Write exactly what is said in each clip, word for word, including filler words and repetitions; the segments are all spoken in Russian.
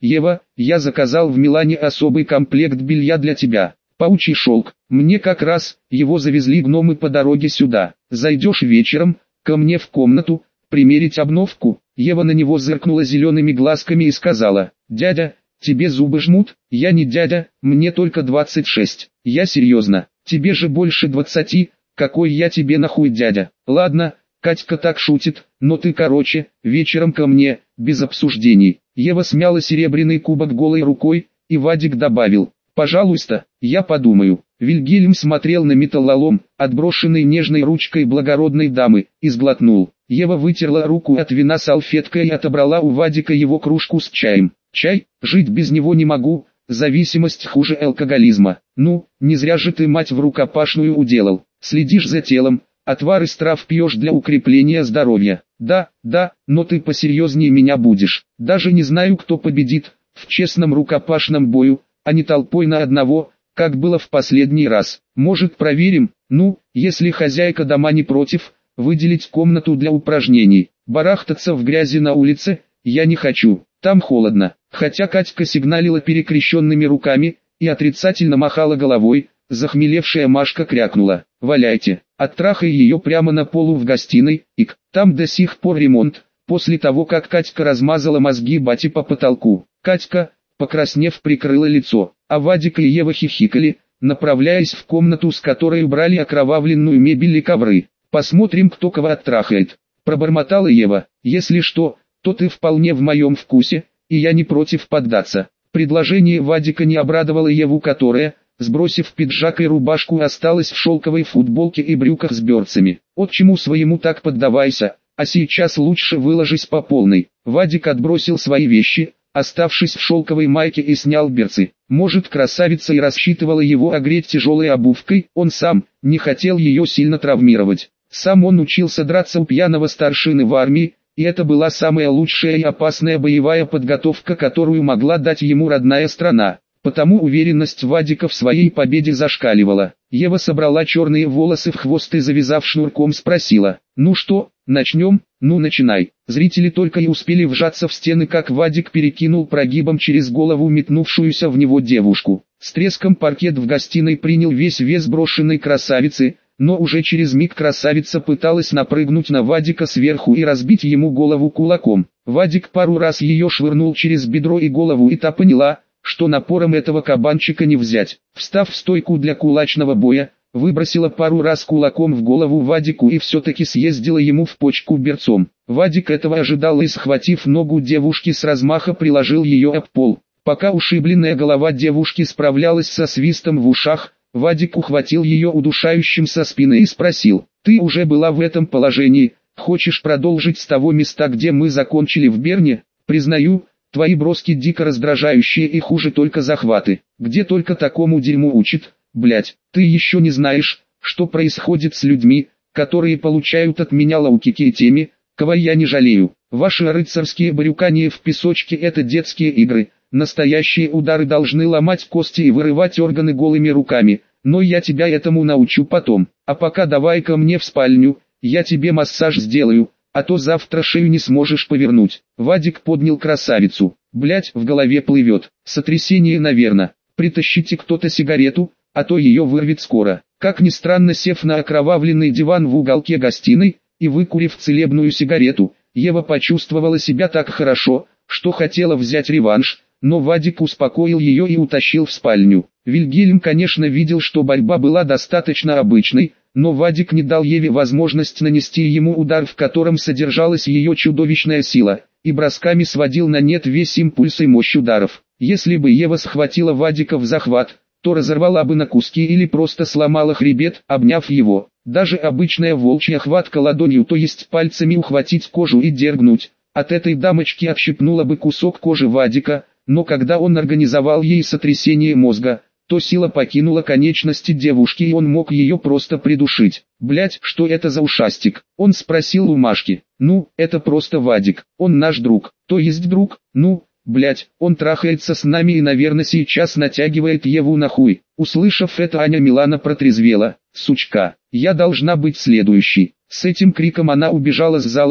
Ева, я заказал в Милане особый комплект белья для тебя. Паучий шелк. Мне как раз, его завезли гномы по дороге сюда. Зайдешь вечером, ко мне в комнату, примерить обновку. Ева на него зыркнула зелеными глазками и сказала: «Дядя, тебе зубы жмут?» «Я не дядя, мне только двадцать шесть. Я серьезно, тебе же больше двадцати, какой я тебе нахуй дядя?» «Ладно, Катька так шутит, но ты короче, вечером ко мне, без обсуждений». Ева смяла серебряный кубок голой рукой, и Вадик добавил: «Пожалуйста, я подумаю». Вильгельм смотрел на металлолом, отброшенный нежной ручкой благородной дамы, и сглотнул. Ева вытерла руку от вина салфеткой и отобрала у Вадика его кружку с чаем. «Чай? Жить без него не могу, зависимость хуже алкоголизма. Ну, не зря же ты мать в рукопашную уделал. Следишь за телом, отвар из трав пьешь для укрепления здоровья». «Да, да, но ты посерьезнее меня будешь. Даже не знаю, кто победит в честном рукопашном бою, а не толпой на одного, как было в последний раз. Может, проверим? Ну, если хозяйка дома не против, выделить комнату для упражнений. Барахтаться в грязи на улице я не хочу, там холодно». Хотя Катька сигналила перекрещенными руками и отрицательно махала головой, захмелевшая Машка крякнула: «Валяйте». Оттрахай ее прямо на полу в гостиной, ик, там до сих пор ремонт, после того как Катька размазала мозги бате по потолку. Катька, покраснев, прикрыла лицо, а Вадик и Ева хихикали, направляясь в комнату, с которой убрали окровавленную мебель и ковры. «Посмотрим, кто кого оттрахает», — пробормотала Ева. «Если что, то ты вполне в моем вкусе, и я не против поддаться». Предложение Вадика не обрадовало Еву, которая, сбросив пиджак и рубашку, осталась в шелковой футболке и брюках с берцами. «Отчему своему так поддавайся, а сейчас лучше выложись по полной». Вадик отбросил свои вещи, оставшись в шелковой майке, и снял берцы. Может, красавица и рассчитывала его огреть тяжелой обувкой, он сам не хотел ее сильно травмировать. Сам он учился драться у пьяного старшины в армии, и это была самая лучшая и опасная боевая подготовка, которую могла дать ему родная страна. Потому уверенность Вадика в своей победе зашкаливала. Ева собрала черные волосы в хвост и, завязав шнурком, спросила: «Ну что, начнем?» «Ну начинай». Зрители только и успели вжаться в стены, как Вадик перекинул прогибом через голову метнувшуюся в него девушку. С треском паркет в гостиной принял весь вес брошенной красавицы, но уже через миг красавица пыталась напрыгнуть на Вадика сверху и разбить ему голову кулаком. Вадик пару раз ее швырнул через бедро и голову, и та поняла, что напором этого кабанчика не взять. Встав в стойку для кулачного боя, выбросила пару раз кулаком в голову Вадику и все-таки съездила ему в почку берцом. Вадик этого ожидал и, схватив ногу девушки, с размаха приложил ее об пол. Пока ушибленная голова девушки справлялась со свистом в ушах, Вадик ухватил ее удушающим со спины и спросил: «Ты уже была в этом положении, хочешь продолжить с того места, где мы закончили в Берне?» «Признаю, твои броски дико раздражающие, и хуже только захваты. Где только такому дерьму учат, блять. Ты еще не знаешь, что происходит с людьми, которые получают от меня лоу-кики и теми, кого я не жалею. Ваши рыцарские барюкания в песочке — это детские игры. Настоящие удары должны ломать кости и вырывать органы голыми руками, но я тебя этому научу потом. А пока давай ко мне в спальню, я тебе массаж сделаю, а то завтра шею не сможешь повернуть». Вадик поднял красавицу. «Блять, в голове плывет. Сотрясение, наверное. Притащите кто-то сигарету, а то ее вырвет скоро». Как ни странно, сев на окровавленный диван в уголке гостиной и выкурив целебную сигарету, Ева почувствовала себя так хорошо, что хотела взять реванш, но Вадик успокоил ее и утащил в спальню. Вильгельм, конечно, видел, что борьба была достаточно обычной, но Вадик не дал Еве возможность нанести ему удар, в котором содержалась ее чудовищная сила, и бросками сводил на нет весь импульс и мощь ударов. Если бы Ева схватила Вадика в захват, то разорвала бы на куски или просто сломала хребет, обняв его. Даже обычная волчья хватка ладонью, то есть пальцами ухватить кожу и дергнуть, от этой дамочки отщипнула бы кусок кожи Вадика, но когда он организовал ей сотрясение мозга, то сила покинула конечности девушки, и он мог ее просто придушить. «Блять, что это за ушастик?» Он спросил у Машки. «Ну, это просто Вадик, он наш друг». «То есть друг? Ну, блять, он трахается с нами и, наверное, сейчас натягивает Еву на хуй». Услышав это, Аня Милана протрезвела. «Сучка, я должна быть следующей». С этим криком она убежала с зала,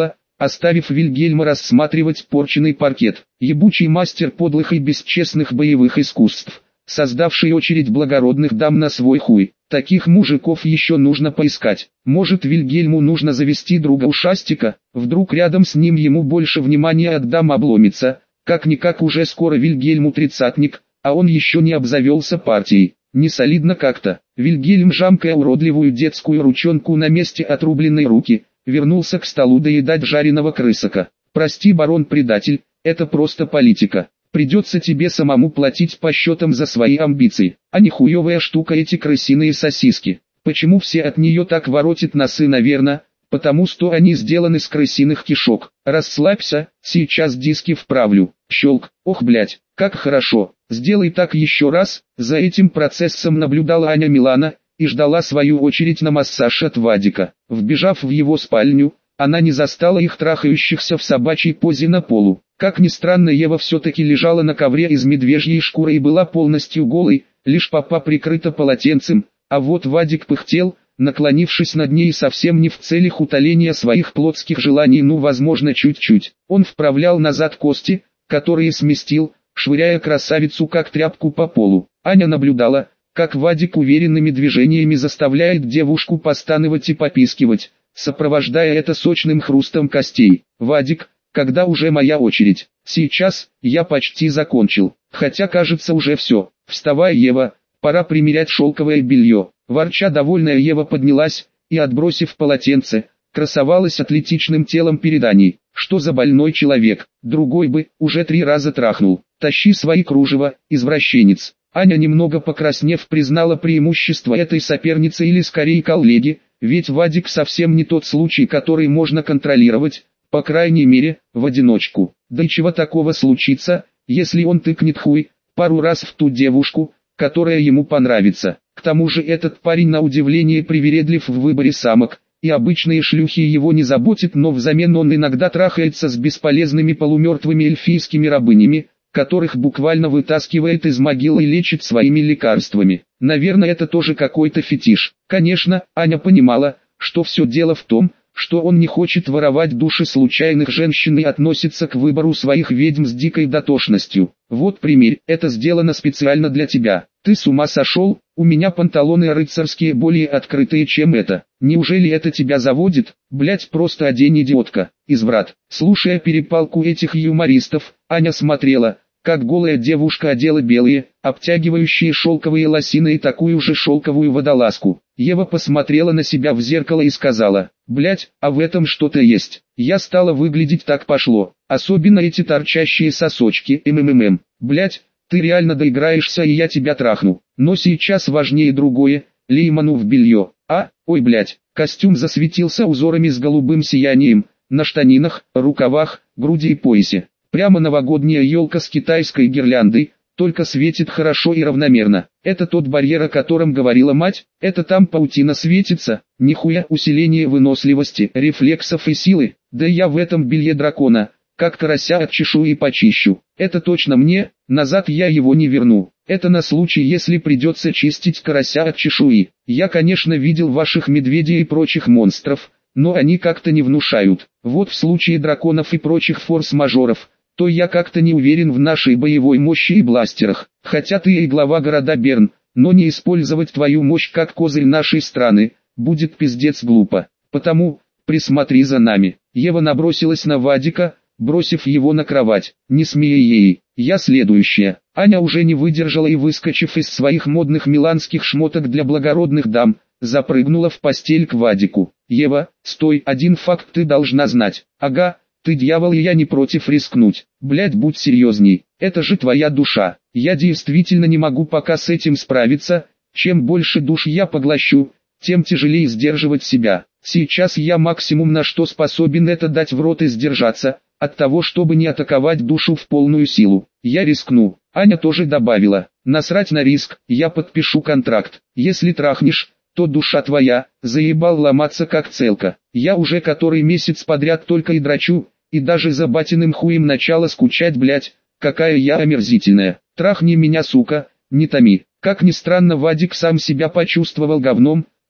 оставив Вильгельма рассматривать порченный паркет. Ебучий мастер подлых и бесчестных боевых искусств, создавший очередь благородных дам на свой хуй. Таких мужиков еще нужно поискать. Может, Вильгельму нужно завести друга ушастика, вдруг рядом с ним ему больше внимания от дам обломится. Как-никак уже скоро Вильгельму тридцатник, а он еще не обзавелся партией. Не солидно как-то. Вильгельм, жамкая уродливую детскую ручонку на месте отрубленной руки, вернулся к столу доедать жареного крысака. «Прости, барон-предатель, это просто политика. Придется тебе самому платить по счетам за свои амбиции, а не хуевая штука эти крысиные сосиски. Почему все от нее так воротят носы? Наверное, потому что они сделаны с крысиных кишок. Расслабься, сейчас диски вправлю». Щелк. Ох, блять, как хорошо. Сделай так еще раз. За этим процессом наблюдала Аня Милана и ждала свою очередь на массаж от Вадика. Вбежав в его спальню, она не застала их трахающихся в собачьей позе на полу. Как ни странно, Ева все-таки лежала на ковре из медвежьей шкуры и была полностью голой, лишь попа прикрыта полотенцем, а вот Вадик пыхтел, наклонившись над ней совсем не в целях утоления своих плотских желаний, ну возможно чуть-чуть. Он вправлял назад кости, которые сместил, швыряя красавицу как тряпку по полу. Аня наблюдала, как Вадик уверенными движениями заставляет девушку постановать и попискивать, сопровождая это сочным хрустом костей. «Вадик, когда уже моя очередь?» «Сейчас, я почти закончил. Хотя кажется уже все. Вставай, Ева, пора примерять шелковое белье». Ворча довольная Ева поднялась и, отбросив полотенце, красовалась атлетичным телом перед Аней. Что за больной человек, другой бы уже три раза трахнул. «Тащи свои кружева, извращенец». Аня, немного покраснев, признала преимущество этой соперницы или скорее коллеги, ведь Вадик совсем не тот случай, который можно контролировать, по крайней мере, в одиночку. Да и чего такого случится, если он тыкнет хуй пару раз в ту девушку, которая ему понравится. К тому же этот парень на удивление привередлив в выборе самок, и обычные шлюхи его не заботят, но взамен он иногда трахается с бесполезными полумертвыми эльфийскими рабынями, которых буквально вытаскивает из могилы и лечит своими лекарствами. Наверное, это тоже какой-то фетиш. Конечно, Аня понимала, что все дело в том, что он не хочет воровать души случайных женщин и относится к выбору своих ведьм с дикой дотошностью. «Вот примерь, это сделано специально для тебя. Ты с ума сошел? У меня панталоны рыцарские более открытые, чем это. Неужели это тебя заводит? Блять, просто одень, идиотка, изврат». Слушая перепалку этих юмористов, Аня смотрела, как голая девушка одела белые, обтягивающие шелковые лосины и такую же шелковую водолазку. Ева посмотрела на себя в зеркало и сказала: «Блять, а в этом что-то есть. Я стала выглядеть так пошло. Особенно эти торчащие сосочки, ммм. Блять, ты реально доиграешься, и я тебя трахну. Но сейчас важнее другое, Лейману в белье. А, ой, блять». Костюм засветился узорами с голубым сиянием, на штанинах, рукавах, груди и поясе. Прямо новогодняя елка с китайской гирляндой, только светит хорошо и равномерно. Это тот барьер, о котором говорила мать, это там паутина светится, нихуя усиление выносливости, рефлексов и силы, да я в этом белье дракона, как карася от чешуи почищу. Это точно мне, назад я его не верну. Это на случай, если придется чистить карася от чешуи. Я, конечно, видел ваших медведей и прочих монстров, но они как-то не внушают. Вот в случае драконов и прочих форс-мажоров, то я как-то не уверен в нашей боевой мощи и бластерах. Хотя ты и глава города Берн, но не использовать твою мощь как козырь нашей страны, будет пиздец глупо. Потому, присмотри за нами». Ева набросилась на Вадика, бросив его на кровать. «Не смей ей, я следующая». Аня уже не выдержала и, выскочив из своих модных миланских шмоток для благородных дам, запрыгнула в постель к Вадику. «Ева, стой, один факт ты должна знать». «Ага, ты дьявол, и я не против рискнуть. Блять, будь серьезней, это же твоя душа. Я действительно не могу пока с этим справиться, чем больше душ я поглощу, тем тяжелее сдерживать себя. Сейчас я максимум на что способен это дать в рот и сдержаться, от того чтобы не атаковать душу в полную силу. Я рискну». Аня тоже добавила: «Насрать на риск, я подпишу контракт. Если трахнешь, то душа твоя, заебал ломаться как целка. Я уже который месяц подряд только и драчу, и даже за батиным хуем начала скучать, блять, какая я омерзительная. Трахни меня, сука, не томи». Как ни странно, Вадик сам себя почувствовал говном,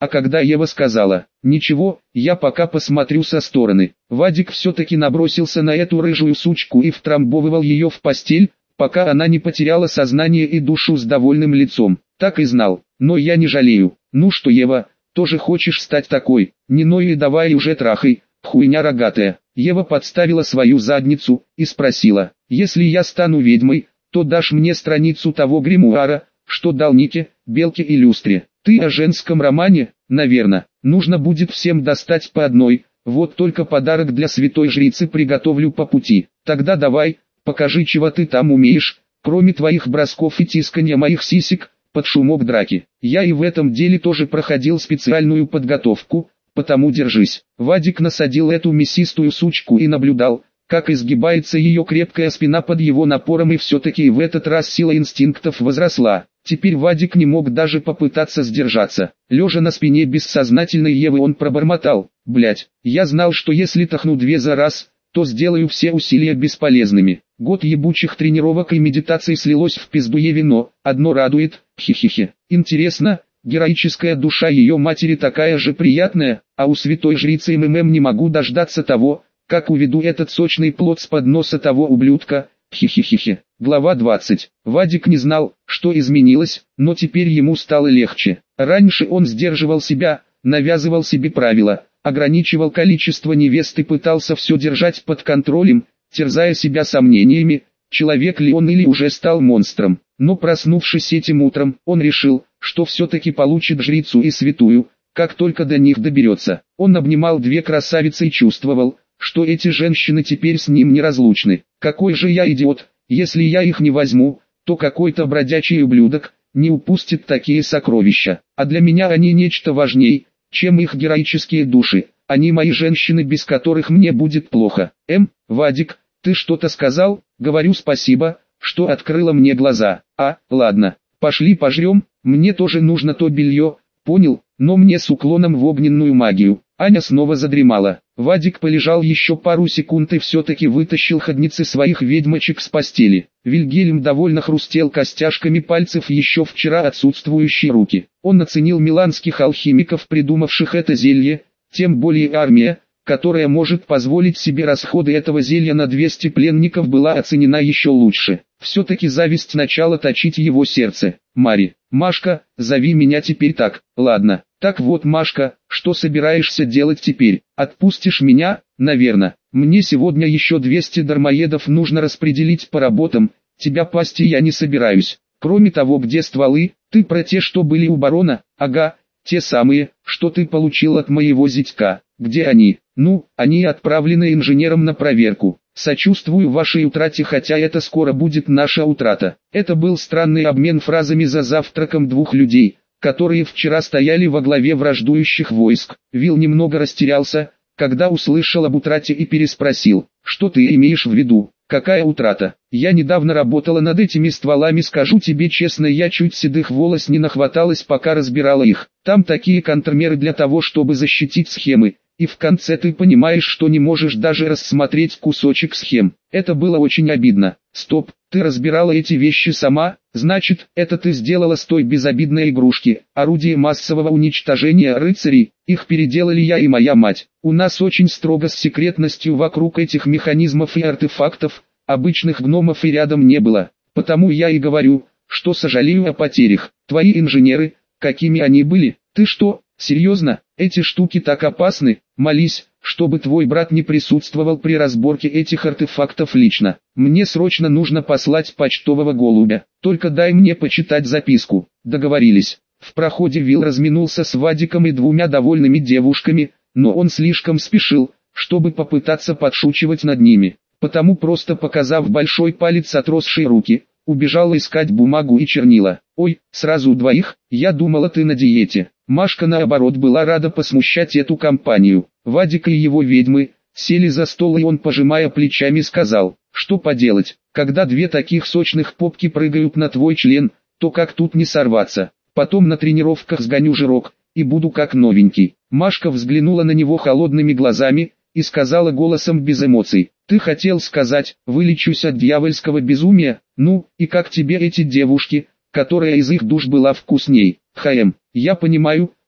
А когда Ева сказала: «Ничего, я пока посмотрю со стороны», Вадик все-таки набросился на эту рыжую сучку и втрамбовывал ее в постель, пока она не потеряла сознание и душу с довольным лицом. Так и знал, но я не жалею. Ну что, Ева, тоже хочешь стать такой? Не ной и давай уже трахай, хуйня рогатая. Ева подставила свою задницу и спросила: «Если я стану ведьмой, то дашь мне страницу того гримуара, что дал Нике, Белке и Люстре?» «Ты о женском романе, наверное. Нужно будет всем достать по одной, вот только подарок для святой жрицы приготовлю по пути. Тогда давай, покажи, чего ты там умеешь, кроме твоих бросков и тисканья моих сисек, под шумок драки. Я и в этом деле тоже проходил специальную подготовку, потому держись». Вадик насадил эту мясистую сучку и наблюдал, как изгибается ее крепкая спина под его напором, и все-таки в этот раз сила инстинктов возросла. Теперь Вадик не мог даже попытаться сдержаться. Лежа на спине бессознательной Евы, он пробормотал: «Блять, я знал, что если тахну две за раз, то сделаю все усилия бесполезными». Год ебучих тренировок и медитаций слилось в пизду Еве, но одно радует, хи-хи-хи. Интересно, героическая душа ее матери такая же приятная, а у святой жрицы МММ не могу дождаться того, как уведу этот сочный плод с подноса того ублюдка, хи-хи-хи-хи. Глава двадцать. Вадик не знал, что изменилось, но теперь ему стало легче. Раньше он сдерживал себя, навязывал себе правила, ограничивал количество невест и пытался все держать под контролем, терзая себя сомнениями, человек ли он или уже стал монстром. Но проснувшись этим утром, он решил, что все-таки получит жрицу и святую, как только до них доберется. Он обнимал две красавицы и чувствовал, что эти женщины теперь с ним неразлучны. Какой же я идиот! Если я их не возьму, то какой-то бродячий ублюдок не упустит такие сокровища. А для меня они нечто важней, чем их героические души. Они мои женщины, без которых мне будет плохо. Эм, Вадик, ты что-то сказал? Говорю спасибо, что открыла мне глаза. А, ладно, пошли пожрем, мне тоже нужно то белье, понял, но мне с уклоном в огненную магию. Аня снова задремала. Вадик полежал еще пару секунд и все-таки вытащил ходницы своих ведьмочек с постели. Вильгельм довольно хрустел костяшками пальцев еще вчера отсутствующие руки. Он оценил миланских алхимиков, придумавших это зелье, тем более армия, которая может позволить себе расходы этого зелья на двести пленников, была оценена еще лучше. Все-таки зависть начала точить его сердце. «Мари, Машка, зови меня теперь так, ладно?» «Так вот, Машка, что собираешься делать теперь? Отпустишь меня, наверное? Мне сегодня еще двести дармоедов нужно распределить по работам, тебя пасти я не собираюсь. Кроме того, где стволы? Ты про те, что были у барона? Ага, те самые, что ты получил от моего зятька. Где они? Ну, они отправлены инженером на проверку. Сочувствую вашей утрате, хотя это скоро будет наша утрата». Это был странный обмен фразами за завтраком двух людей, которые вчера стояли во главе враждующих войск. Вил немного растерялся, когда услышал об утрате, и переспросил: «Что ты имеешь в виду? Какая утрата? Я недавно работала над этими стволами, скажу тебе честно, я чуть седых волос не нахваталась, пока разбирала их. Там такие контрмеры для того, чтобы защитить схемы. И в конце ты понимаешь, что не можешь даже рассмотреть кусочек схем. Это было очень обидно». «Стоп, ты разбирала эти вещи сама? Значит, это ты сделала с той безобидной игрушки, орудие массового уничтожения рыцарей? Их переделали я и моя мать. У нас очень строго с секретностью вокруг этих механизмов и артефактов, обычных гномов и рядом не было. Потому я и говорю, что сожалею о потерях. Твои инженеры, какими они были? Ты что, серьезно? Эти штуки так опасны? Молись, чтобы твой брат не присутствовал при разборке этих артефактов лично. Мне срочно нужно послать почтового голубя. Только дай мне почитать записку». Договорились. В проходе Вил разминулся с Вадиком и двумя довольными девушками, но он слишком спешил, чтобы попытаться подшучивать над ними. Потому, просто показав большой палец отросшие руки, убежал искать бумагу и чернила. «Ой, сразу двоих? Я думала, ты на диете». Машка, наоборот, была рада посмущать эту компанию. Вадик и его ведьмы сели за стол, и он, пожимая плечами, сказал: «Что поделать, когда две таких сочных попки прыгают на твой член, то как тут не сорваться? Потом на тренировках сгоню жирок, и буду как новенький». Машка взглянула на него холодными глазами и сказала голосом без эмоций: «Ты хотел сказать, вылечусь от дьявольского безумия? Ну, и как тебе эти девушки, которая из их душ была вкусней?» «Хэм, я понимаю,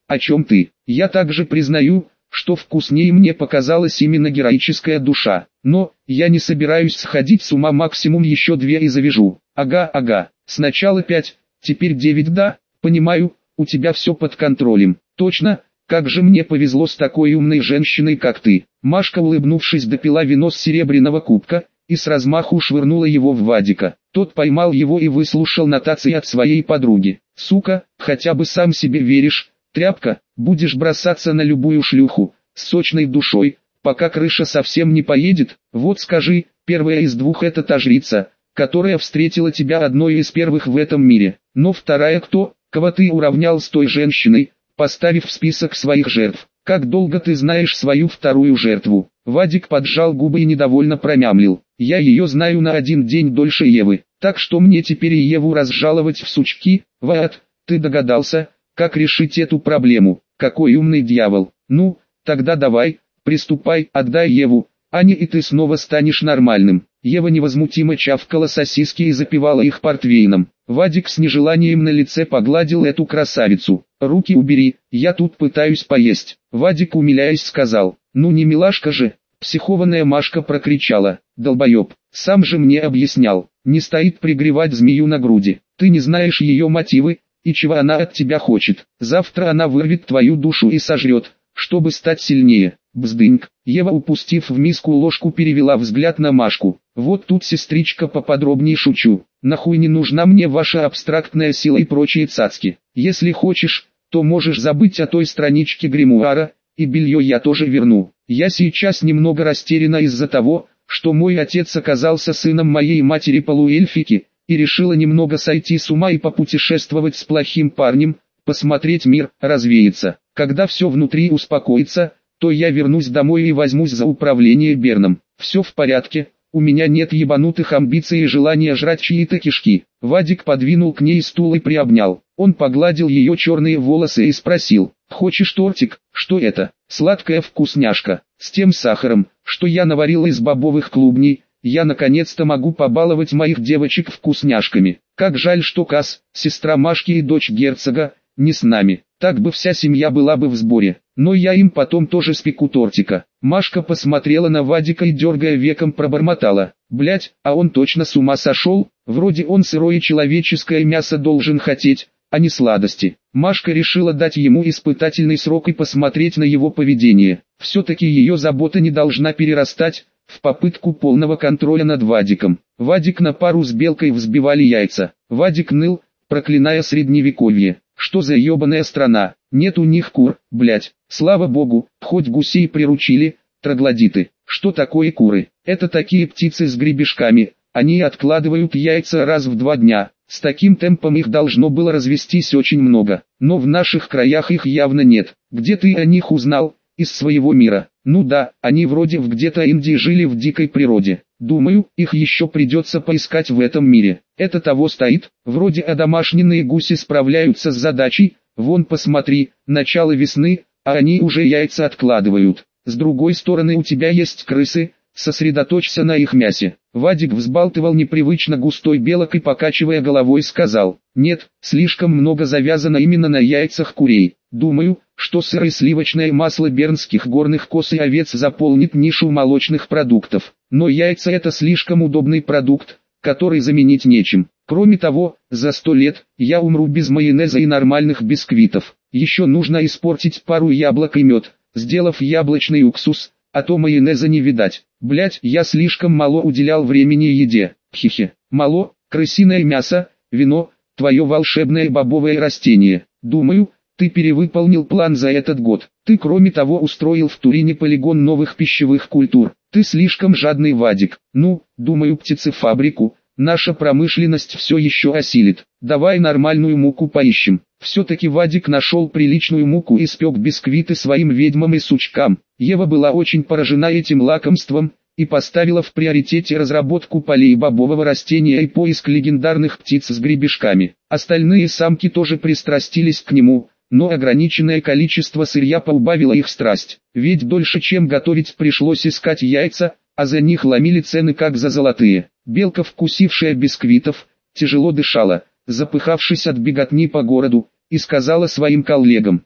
о чем ты? Я также признаю, что вкуснее мне показалась именно героическая душа. Но, я не собираюсь сходить с ума, максимум еще две и завяжу. Ага, ага, сначала пять, теперь девять, да, понимаю, у тебя все под контролем. Точно, как же мне повезло с такой умной женщиной, как ты. Машка, улыбнувшись, допила вино с серебряного кубка и с размаху швырнула его в Вадика. Тот поймал его и выслушал нотации от своей подруги. Сука, хотя бы сам себе веришь, тряпка, будешь бросаться на любую шлюху, с сочной душой, пока крыша совсем не поедет. Вот скажи, первая из двух это та жрица, которая встретила тебя одной из первых в этом мире. Но вторая кто, кого ты уравнял с той женщиной, поставив в список своих жертв? Как долго ты знаешь свою вторую жертву? Вадик поджал губы и недовольно промямлил. Я ее знаю на один день дольше Евы, так что мне теперь и Еву разжаловать в сучки? Вад, ты догадался, как решить эту проблему? Какой умный дьявол. Ну, тогда давай, приступай, отдай Еву, Аня, и ты снова станешь нормальным. Ева невозмутимо чавкала сосиски и запивала их портвейном. Вадик с нежеланием на лице погладил эту красавицу. «Руки убери, я тут пытаюсь поесть». Вадик, умиляясь, сказал. «Ну не милашка же». Психованная Машка прокричала. «Долбоеб, сам же мне объяснял, не стоит пригревать змею на груди. Ты не знаешь ее мотивы, и чего она от тебя хочет. Завтра она вырвет твою душу и сожрет, чтобы стать сильнее». Бздыньк. Ева, упустив в миску ложку, перевела взгляд на Машку. «Вот тут, сестричка, поподробнее шучу. Нахуй не нужна мне ваша абстрактная сила и прочие цацки. Если хочешь, то можешь забыть о той страничке гримуара, и белье я тоже верну. Я сейчас немного растеряна из-за того, что мой отец оказался сыном моей матери-полуэльфики, и решила немного сойти с ума и попутешествовать с плохим парнем, посмотреть мир, развеяться. Когда все внутри успокоится, то я вернусь домой и возьмусь за управление Берном. Все в порядке, у меня нет ебанутых амбиций и желания жрать чьи-то кишки». Вадик подвинул к ней стул и приобнял. Он погладил ее черные волосы и спросил: «Хочешь тортик?» «Что это?» «Сладкая вкусняшка, с тем сахаром, что я наварил из бобовых клубней. Я наконец-то могу побаловать моих девочек вкусняшками. Как жаль, что Кас, сестра Машки и дочь герцога, не с нами. Так бы вся семья была бы в сборе. Но я им потом тоже спеку тортика». Машка посмотрела на Вадика и, дергая веком, пробормотала: «Блять, а он точно с ума сошел? Вроде он сырое человеческое мясо должен хотеть, а не сладости». Машка решила дать ему испытательный срок и посмотреть на его поведение. Все-таки ее забота не должна перерастать в попытку полного контроля над Вадиком. Вадик на пару с Белкой взбивали яйца. Вадик ныл, проклиная средневековье. Что за ебаная страна? Нет у них кур, блять. Слава богу, хоть гусей приручили, троглодиты. Что такое куры? Это такие птицы с гребешками. Они откладывают яйца раз в два дня. С таким темпом их должно было развестись очень много. Но в наших краях их явно нет. Где ты о них узнал? Из своего мира. Ну да, они вроде в где-то Индии жили в дикой природе. Думаю, их еще придется поискать в этом мире. Это того стоит, вроде одомашненные гуси справляются с задачей. Вон посмотри, начало весны, а они уже яйца откладывают. С другой стороны, у тебя есть крысы, сосредоточься на их мясе». Вадик взбалтывал непривычно густой белок и, покачивая головой, сказал: «Нет, слишком много завязано именно на яйцах курей. Думаю, что сыр и сливочное масло бернских горных коз и овец заполнит нишу молочных продуктов. Но яйца — это слишком удобный продукт, который заменить нечем. Кроме того, за сто лет я умру без майонеза и нормальных бисквитов. Еще нужно испортить пару яблок и мед, сделав яблочный уксус, а то майонеза не видать. Блять, я слишком мало уделял времени еде. Хихи. Мало, крысиное мясо, вино, твое волшебное бобовое растение. Думаю, ты перевыполнил план за этот год. Ты, кроме того, устроил в Турине полигон новых пищевых культур. Ты слишком жадный, Вадик. Ну, думаю, птицефабрику наша промышленность все еще осилит. Давай нормальную муку поищем». Все-таки Вадик нашел приличную муку и спек бисквиты своим ведьмам и сучкам. Ева была очень поражена этим лакомством и поставила в приоритете разработку полей бобового растения и поиск легендарных птиц с гребешками. Остальные самки тоже пристрастились к нему, но ограниченное количество сырья поубавило их страсть. Ведь дольше чем готовить пришлось искать яйца, а за них ломили цены как за золотые. Белка, вкусившая бисквитов, тяжело дышала, запыхавшись от беготни по городу, и сказала своим коллегам: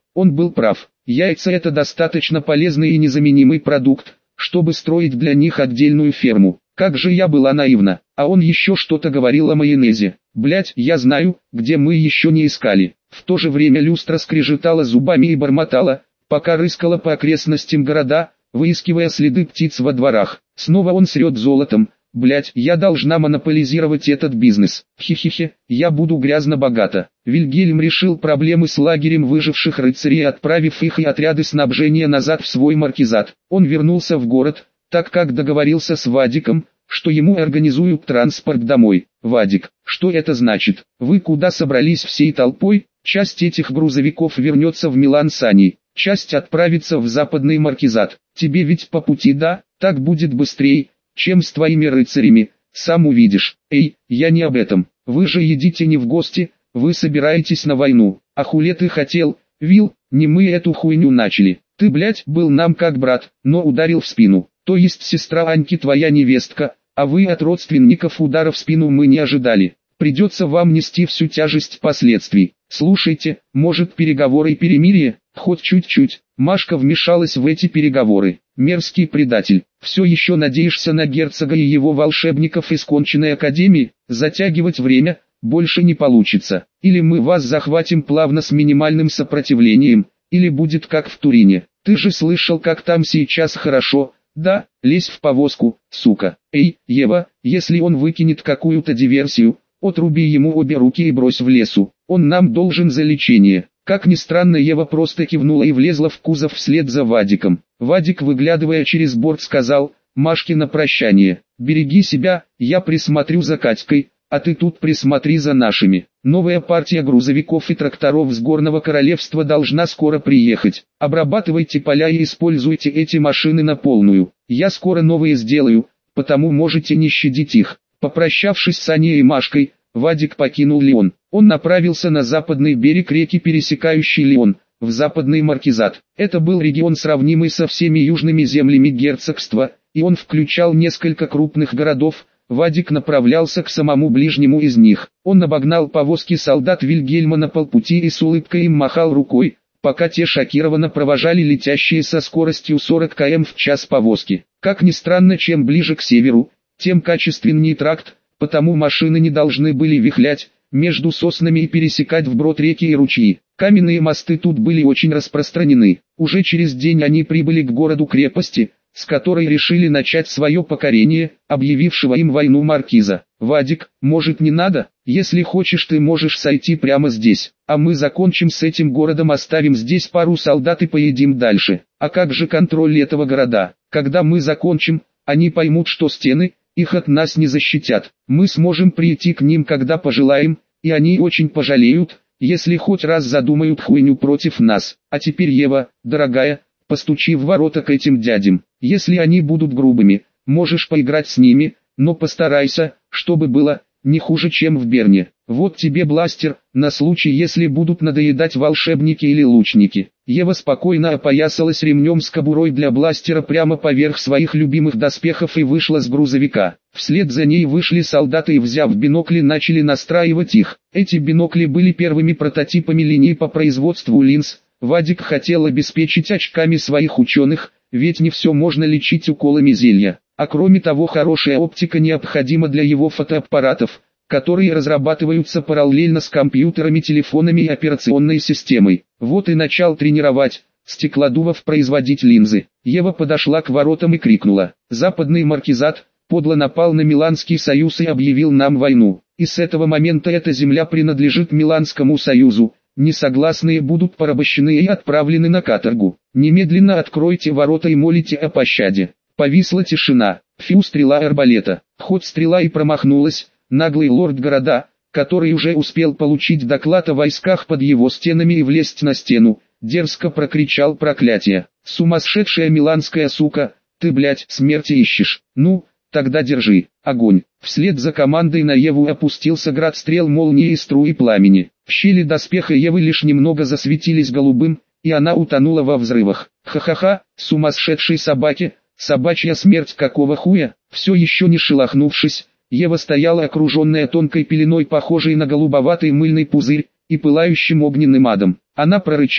Он был прав. Яйца — это достаточно полезный и незаменимый продукт, чтобы строить для них отдельную ферму. Как же я была наивна. А он еще что-то говорил о майонезе. Блять, я знаю, где мы еще не искали. В то же время люстра скрежетала зубами и бормотала, пока рыскала по окрестностям города, выискивая следы птиц во дворах. Снова он срет золотом. Блять, я должна монополизировать этот бизнес. Хе-хе-хе, я буду грязно богата. Вильгельм решил проблемы с лагерем выживших рыцарей, отправив их и отряды снабжения назад в свой маркизат. Он вернулся в город, так как договорился с Вадиком, что ему организуют транспорт домой. Вадик, что это значит? Вы куда собрались всей толпой? Часть этих грузовиков вернется в Милан с Аней, часть отправится в западный маркизат. Тебе ведь по пути, да? Так будет быстрее, чем с твоими рыцарями, сам увидишь. Эй, я не об этом. Вы же едите не в гости, вы собираетесь на войну. А хули ты хотел, Вил? Не мы эту хуйню начали. Ты, блядь, был нам как брат, но ударил в спину. То есть сестра Аньки твоя невестка, а вы от родственников удара в спину мы не ожидали. Придется вам нести всю тяжесть последствий. Слушайте, может переговоры и перемирие? Хоть чуть-чуть. Машка вмешалась в эти переговоры. Мерзкий предатель. Все еще надеешься на герцога и его волшебников из конченной академии? Затягивать время больше не получится. Или мы вас захватим плавно с минимальным сопротивлением, или будет как в Турине. Ты же слышал, как там сейчас хорошо. Да, лезь в повозку, сука. Эй, Ева, если он выкинет какую-то диверсию, отруби ему обе руки и брось в лесу. Он нам должен за лечение. Как ни странно, Ева просто кивнула и влезла в кузов вслед за Вадиком. Вадик, выглядывая через борт, сказал Машке на прощание: «Береги себя, я присмотрю за Катькой, а ты тут присмотри за нашими». Новая партия грузовиков и тракторов с Горного Королевства должна скоро приехать. Обрабатывайте поля и используйте эти машины на полную. Я скоро новые сделаю, потому можете не щадить их. Попрощавшись с Аней и Машкой, Вадик покинул Лион. Он направился на западный берег реки, пересекающий Лион, в западный маркизат. Это был регион, сравнимый со всеми южными землями герцогства, и он включал несколько крупных городов. Вадик направлялся к самому ближнему из них. Он обогнал повозки солдат Вильгельма на полпути и с улыбкой им махал рукой, пока те шокированно провожали летящие со скоростью сорок километров в час повозки. Как ни странно, чем ближе к северу, тем качественнее тракт, потому машины не должны были вихлять между соснами и пересекать вброд реки и ручьи. Каменные мосты тут были очень распространены. Уже через день они прибыли к городу-крепости, с которой решили начать свое покорение, объявившего им войну маркиза. «Вадик, может, не надо? Если хочешь, ты можешь сойти прямо здесь, а мы закончим с этим городом, оставим здесь пару солдат и поедим дальше. А как же контроль этого города? Когда мы закончим, они поймут, что стены их от нас не защитят. Мы сможем прийти к ним, когда пожелаем, и они очень пожалеют, если хоть раз задумают хуйню против нас. А теперь, Ева, дорогая, постучи в ворота к этим дядям. Если они будут грубыми, можешь поиграть с ними, но постарайся, чтобы было не хуже, чем в Берне. Вот тебе бластер, на случай, если будут надоедать волшебники или лучники». Ева спокойно опоясалась ремнем с кобурой для бластера прямо поверх своих любимых доспехов и вышла с грузовика. Вслед за ней вышли солдаты и, взяв бинокли, начали настраивать их. Эти бинокли были первыми прототипами линии по производству линз. Вадик хотел обеспечить очками своих ученых, ведь не все можно лечить уколами зелья. А кроме того, хорошая оптика необходима для его фотоаппаратов, которые разрабатываются параллельно с компьютерами, телефонами и операционной системой. Вот и начал тренировать стеклодувов производить линзы. Ева подошла к воротам и крикнула: «Западный маркизат подло напал на Миланский союз и объявил нам войну. И с этого момента эта земля принадлежит Миланскому союзу. Несогласные будут порабощены и отправлены на каторгу. Немедленно откройте ворота и молите о пощаде». Повисла тишина. Фью, стрела арбалета. Хоть стрела и промахнулась, наглый лорд города, который уже успел получить доклад о войсках под его стенами и влезть на стену, дерзко прокричал проклятие. «Сумасшедшая миланская сука, ты, блядь, смерти ищешь? Ну, тогда держи, огонь!» Вслед за командой на Еву опустился град стрел, молнии и струи пламени. Щели доспеха Евы лишь немного засветились голубым, и она утонула во взрывах. «Ха-ха-ха, сумасшедшей собаки! Собачья смерть, какого хуя?» Все еще не шелохнувшись, Ева стояла окруженная тонкой пеленой, похожей на голубоватый мыльный пузырь, и пылающим огненным адом. Она прорычала: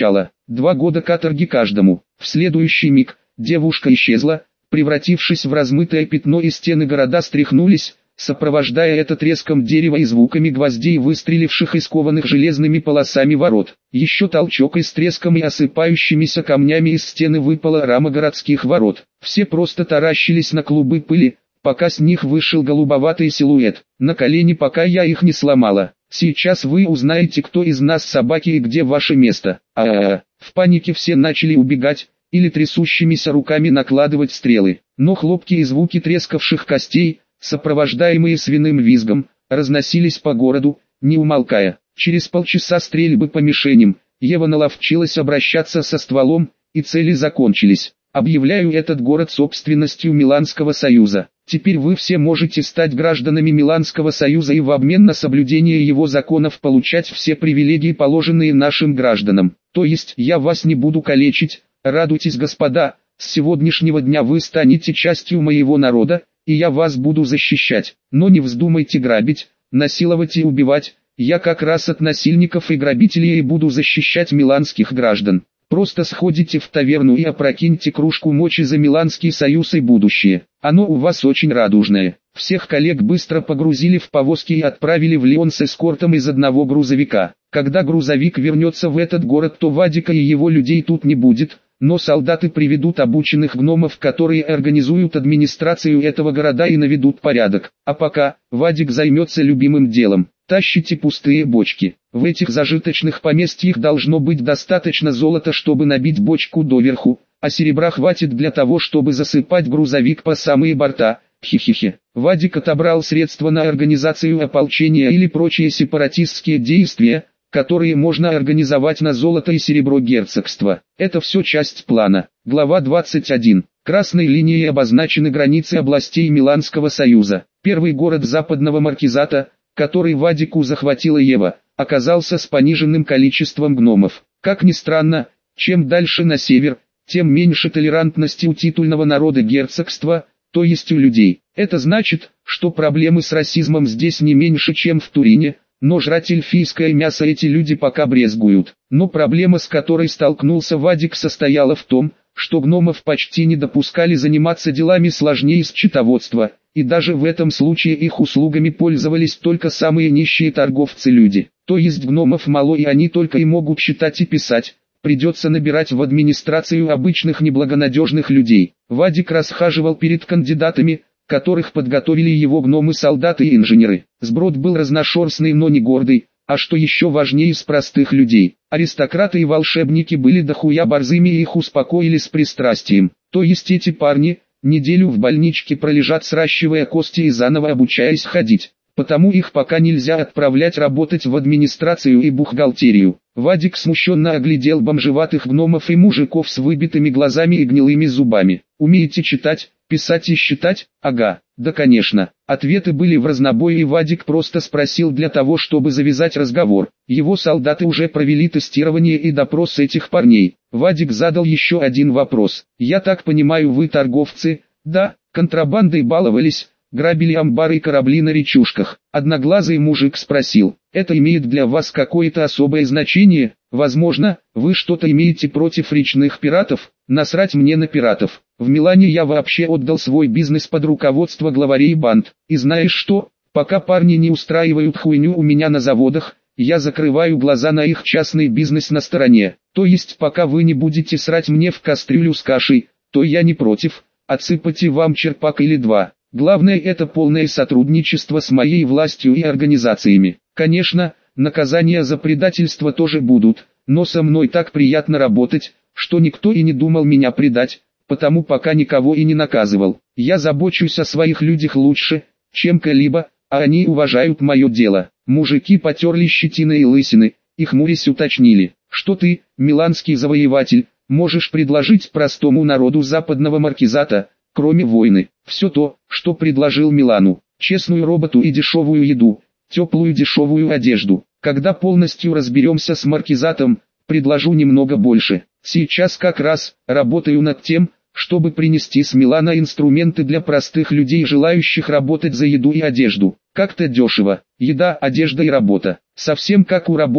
Два года каторги каждому. В следующий миг девушка исчезла, превратившись в размытое пятно, и стены города стряхнулись, сопровождая это треском дерева и звуками гвоздей, выстреливших из кованых железными полосами ворот. Еще толчок, и с треском и осыпающимися камнями из стены выпала рама городских ворот. Все просто таращились на клубы пыли, пока с них вышел голубоватый силуэт. На колени, пока я их не сломала. Сейчас вы узнаете, кто из нас собаки и где ваше место. А-а-а. В панике все начали убегать, или трясущимися руками накладывать стрелы. Но хлопки и звуки трескавших костей, сопровождаемые свиным визгом, разносились по городу, не умолкая. Через полчаса стрельбы по мишеням, Ева наловчилась обращаться со стволом, и цели закончились. Объявляю этот город собственностью Миланского союза. Теперь вы все можете стать гражданами Миланского союза и в обмен на соблюдение его законов получать все привилегии, положенные нашим гражданам. То есть я вас не буду калечить, радуйтесь, господа, с сегодняшнего дня вы станете частью моего народа, и я вас буду защищать. Но не вздумайте грабить, насиловать и убивать, я как раз от насильников и грабителей и буду защищать миланских граждан. Просто сходите в таверну и опрокиньте кружку мочи за Миланский союз и будущее. Оно у вас очень радужное. Всех коллег быстро погрузили в повозки и отправили в Лион с эскортом из одного грузовика. Когда грузовик вернется в этот город, то Вадика и его людей тут не будет, но солдаты приведут обученных гномов, которые организуют администрацию этого города и наведут порядок. А пока, Вадик займется любимым делом. Тащите пустые бочки. В этих зажиточных поместьях должно быть достаточно золота, чтобы набить бочку доверху, а серебра хватит для того, чтобы засыпать грузовик по самые борта. Хи-хи-хи. Вадик отобрал средства на организацию ополчения или прочие сепаратистские действия, которые можно организовать на золото и серебро герцогства. Это все часть плана. Глава двадцать один. Красной линией обозначены границы областей Миланского союза. Первый город западного маркизата, который Вадику захватила Ева, оказался с пониженным количеством гномов. Как ни странно, чем дальше на север, тем меньше толерантности у титульного народа герцогства, то есть у людей. Это значит, что проблемы с расизмом здесь не меньше, чем в Турине, но жрать эльфийское мясо эти люди пока брезгуют. Но проблема, с которой столкнулся Вадик, состояла в том, что гномов почти не допускали заниматься делами сложнее счетоводства, и даже в этом случае их услугами пользовались только самые нищие торговцы-люди. То есть гномов мало, и они только и могут считать и писать. Придется набирать в администрацию обычных неблагонадежных людей. Вадик расхаживал перед кандидатами, которых подготовили его гномы-солдаты и инженеры. Сброд был разношерстный, но не гордый, а что еще важнее, из простых людей. Аристократы и волшебники были дохуя борзыми, и их успокоили с пристрастием. То есть эти парни неделю в больничке пролежат, сращивая кости и заново обучаясь ходить. Потому их пока нельзя отправлять работать в администрацию и бухгалтерию. Вадик смущенно оглядел бомжеватых гномов и мужиков с выбитыми глазами и гнилыми зубами. «Умеете читать, писать и считать?» «Ага, да конечно». Ответы были в разнобой, и Вадик просто спросил для того, чтобы завязать разговор. Его солдаты уже провели тестирование и допрос этих парней. Вадик задал еще один вопрос. «Я так понимаю, вы торговцы?» «Да, контрабандой баловались, грабили амбары и корабли на речушках». Одноглазый мужик спросил: «Это имеет для вас какое-то особое значение? Возможно, вы что-то имеете против речных пиратов?» «Насрать мне на пиратов. В Милане я вообще отдал свой бизнес под руководство главарей банд. И знаешь что? Пока парни не устраивают хуйню у меня на заводах, я закрываю глаза на их частный бизнес на стороне. То есть пока вы не будете срать мне в кастрюлю с кашей, то я не против, отсыпать и вам черпак или два. Главное, это полное сотрудничество с моей властью и организациями. Конечно, наказания за предательство тоже будут, но со мной так приятно работать, что никто и не думал меня предать, потому пока никого и не наказывал. Я забочусь о своих людях лучше, чем кого-либо, а они уважают мое дело». Мужики потерли щетины и лысины, и хмурясь уточнили: «Что ты, миланский завоеватель, можешь предложить простому народу западного маркизата, кроме войны?» «Все то, что предложил Милану: честную работу и дешевую еду, теплую дешевую одежду. Когда полностью разберемся с маркизатом, предложу немного больше. Сейчас как раз работаю над тем, чтобы принести с Милана инструменты для простых людей, желающих работать за еду и одежду. Как-то дешево. Еда, одежда и работа. Совсем как у рабов,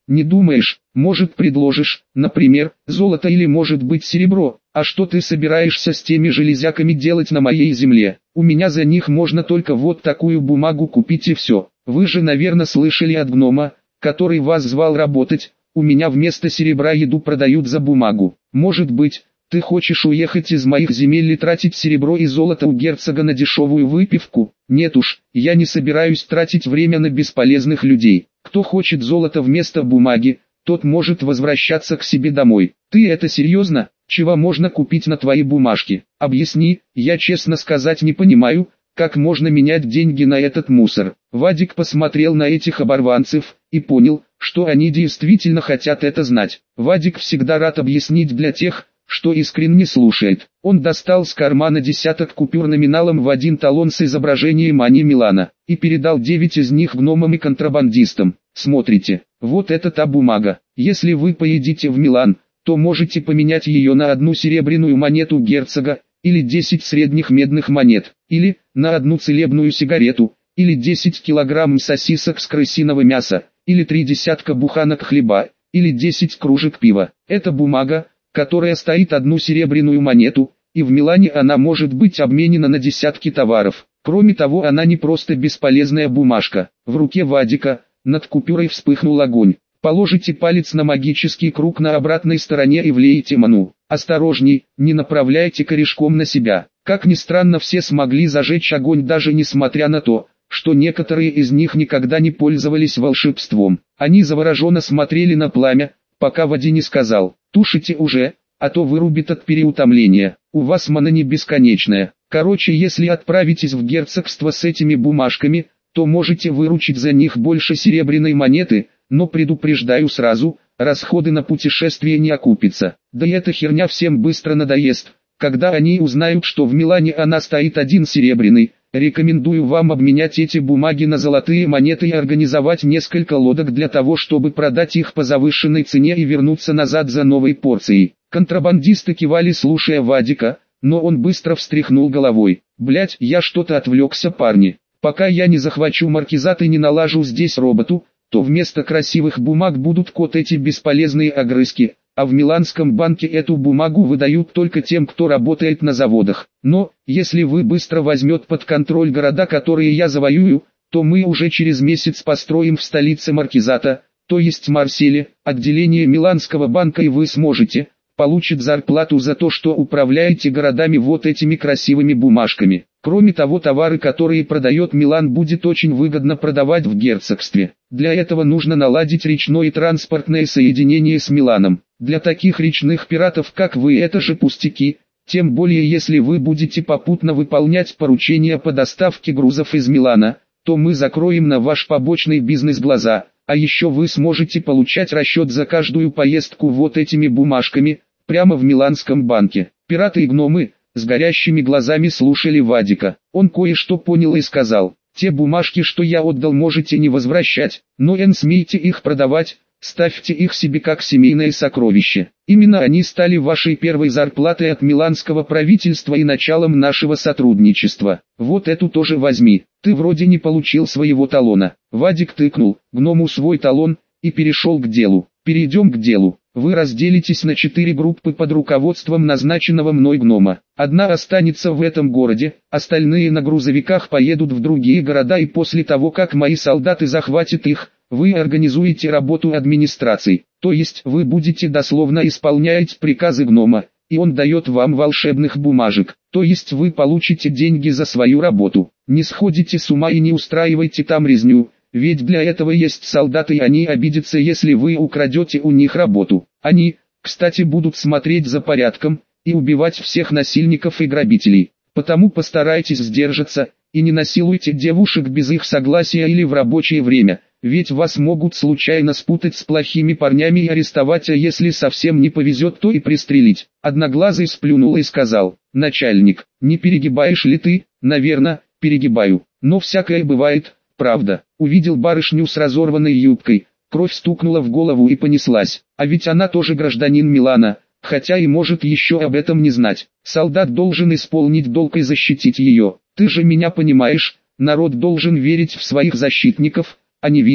Не думаешь, может предложишь, например, золото или может быть серебро? А что ты собираешься с теми железяками делать на моей земле? У меня за них можно только вот такую бумагу купить и все. Вы же, наверное, слышали от гнома, который вас звал работать. У меня вместо серебра еду продают за бумагу. Может быть, ты хочешь уехать из моих земель и тратить серебро и золото у герцога на дешевую выпивку? Нет уж, я не собираюсь тратить время на бесполезных людей. Кто хочет золото вместо бумаги, тот может возвращаться к себе домой. Ты это серьезно? Чего можно купить на твои бумажки? Объясни, я честно сказать не понимаю, как можно менять деньги на этот мусор. Вадик посмотрел на этих оборванцев и понял, что они действительно хотят это знать. Вадик всегда рад объяснить для тех, что искренне слушает. Он достал с кармана десяток купюр номиналом в один талон с изображением Ани Милана и передал девять из них гномам и контрабандистам. Смотрите, вот это та бумага. Если вы поедете в Милан, то можете поменять ее на одну серебряную монету герцога, или десять средних медных монет, или на одну целебную сигарету, или десять килограмм сосисок с крысиного мяса, или три десятка буханок хлеба, или десять кружек пива. Это бумага, которая стоит одну серебряную монету, и в Милане она может быть обменена на десятки товаров. Кроме того, она не просто бесполезная бумажка. В руке Вадика над купюрой вспыхнул огонь. Положите палец на магический круг на обратной стороне и влейте ману. Осторожней, не направляйте корешком на себя. Как ни странно, все смогли зажечь огонь, даже несмотря на то, что некоторые из них никогда не пользовались волшебством. Они завороженно смотрели на пламя, пока Вади не сказал: «Тушите уже, а то вырубит от переутомления. У вас мана не бесконечная. Короче, если отправитесь в герцогство с этими бумажками, то можете выручить за них больше серебряной монеты, но предупреждаю сразу, расходы на путешествие не окупятся. Да и эта херня всем быстро надоест, когда они узнают, что в Милане она стоит один серебряный. Рекомендую вам обменять эти бумаги на золотые монеты и организовать несколько лодок для того, чтобы продать их по завышенной цене и вернуться назад за новой порцией». Контрабандисты кивали, слушая Вадика, но он быстро встряхнул головой. «Блять, я что-то отвлекся, парни. Пока я не захвачу маркизат и не налажу здесь роботу, то вместо красивых бумаг будут вот эти бесполезные огрызки, а в Миланском банке эту бумагу выдают только тем, кто работает на заводах. Но, если вы быстро возьмете под контроль города, которые я завоюю, то мы уже через месяц построим в столице маркизата, то есть Марселе, отделение Миланского банка, и вы сможете получить зарплату за то, что управляете городами вот этими красивыми бумажками. Кроме того, товары, которые продает Милан, будет очень выгодно продавать в герцогстве. Для этого нужно наладить речное и транспортное соединение с Миланом. Для таких речных пиратов, как вы, это же пустяки, тем более если вы будете попутно выполнять поручения по доставке грузов из Милана, то мы закроем на ваш побочный бизнес глаза, а еще вы сможете получать расчет за каждую поездку вот этими бумажками, прямо в Миланском банке. Пираты и гномы с горящими глазами слушали Вадика. Он кое-что понял и сказал: «Те бумажки, что я отдал, можете не возвращать, но не смейте их продавать, ставьте их себе как семейное сокровище. Именно они стали вашей первой зарплатой от миланского правительства и началом нашего сотрудничества. Вот эту тоже возьми, ты вроде не получил своего талона». Вадик тыкнул гному свой талон и перешел к делу. «Перейдем к делу. Вы разделитесь на четыре группы под руководством назначенного мной гнома. Одна останется в этом городе, остальные на грузовиках поедут в другие города, и после того, как мои солдаты захватят их, вы организуете работу администрации. То есть вы будете дословно исполнять приказы гнома, и он дает вам волшебных бумажек. То есть вы получите деньги за свою работу. Не сходите с ума и не устраивайте там резню. Ведь для этого есть солдаты, и они обидятся, если вы украдете у них работу. Они, кстати, будут смотреть за порядком и убивать всех насильников и грабителей. Потому постарайтесь сдержаться и не насилуйте девушек без их согласия или в рабочее время, ведь вас могут случайно спутать с плохими парнями и арестовать, а если совсем не повезет, то и пристрелить». Одноглазый сплюнул и сказал: «Начальник, не перегибаешь ли ты?» «Наверно, перегибаю, но всякое бывает». «Правда». Увидел барышню с разорванной юбкой, кровь стукнула в голову и понеслась. А ведь она тоже гражданин Милана, хотя и может еще об этом не знать. Солдат должен исполнить долг и защитить ее. Ты же меня понимаешь, народ должен верить в своих защитников, а не видеть,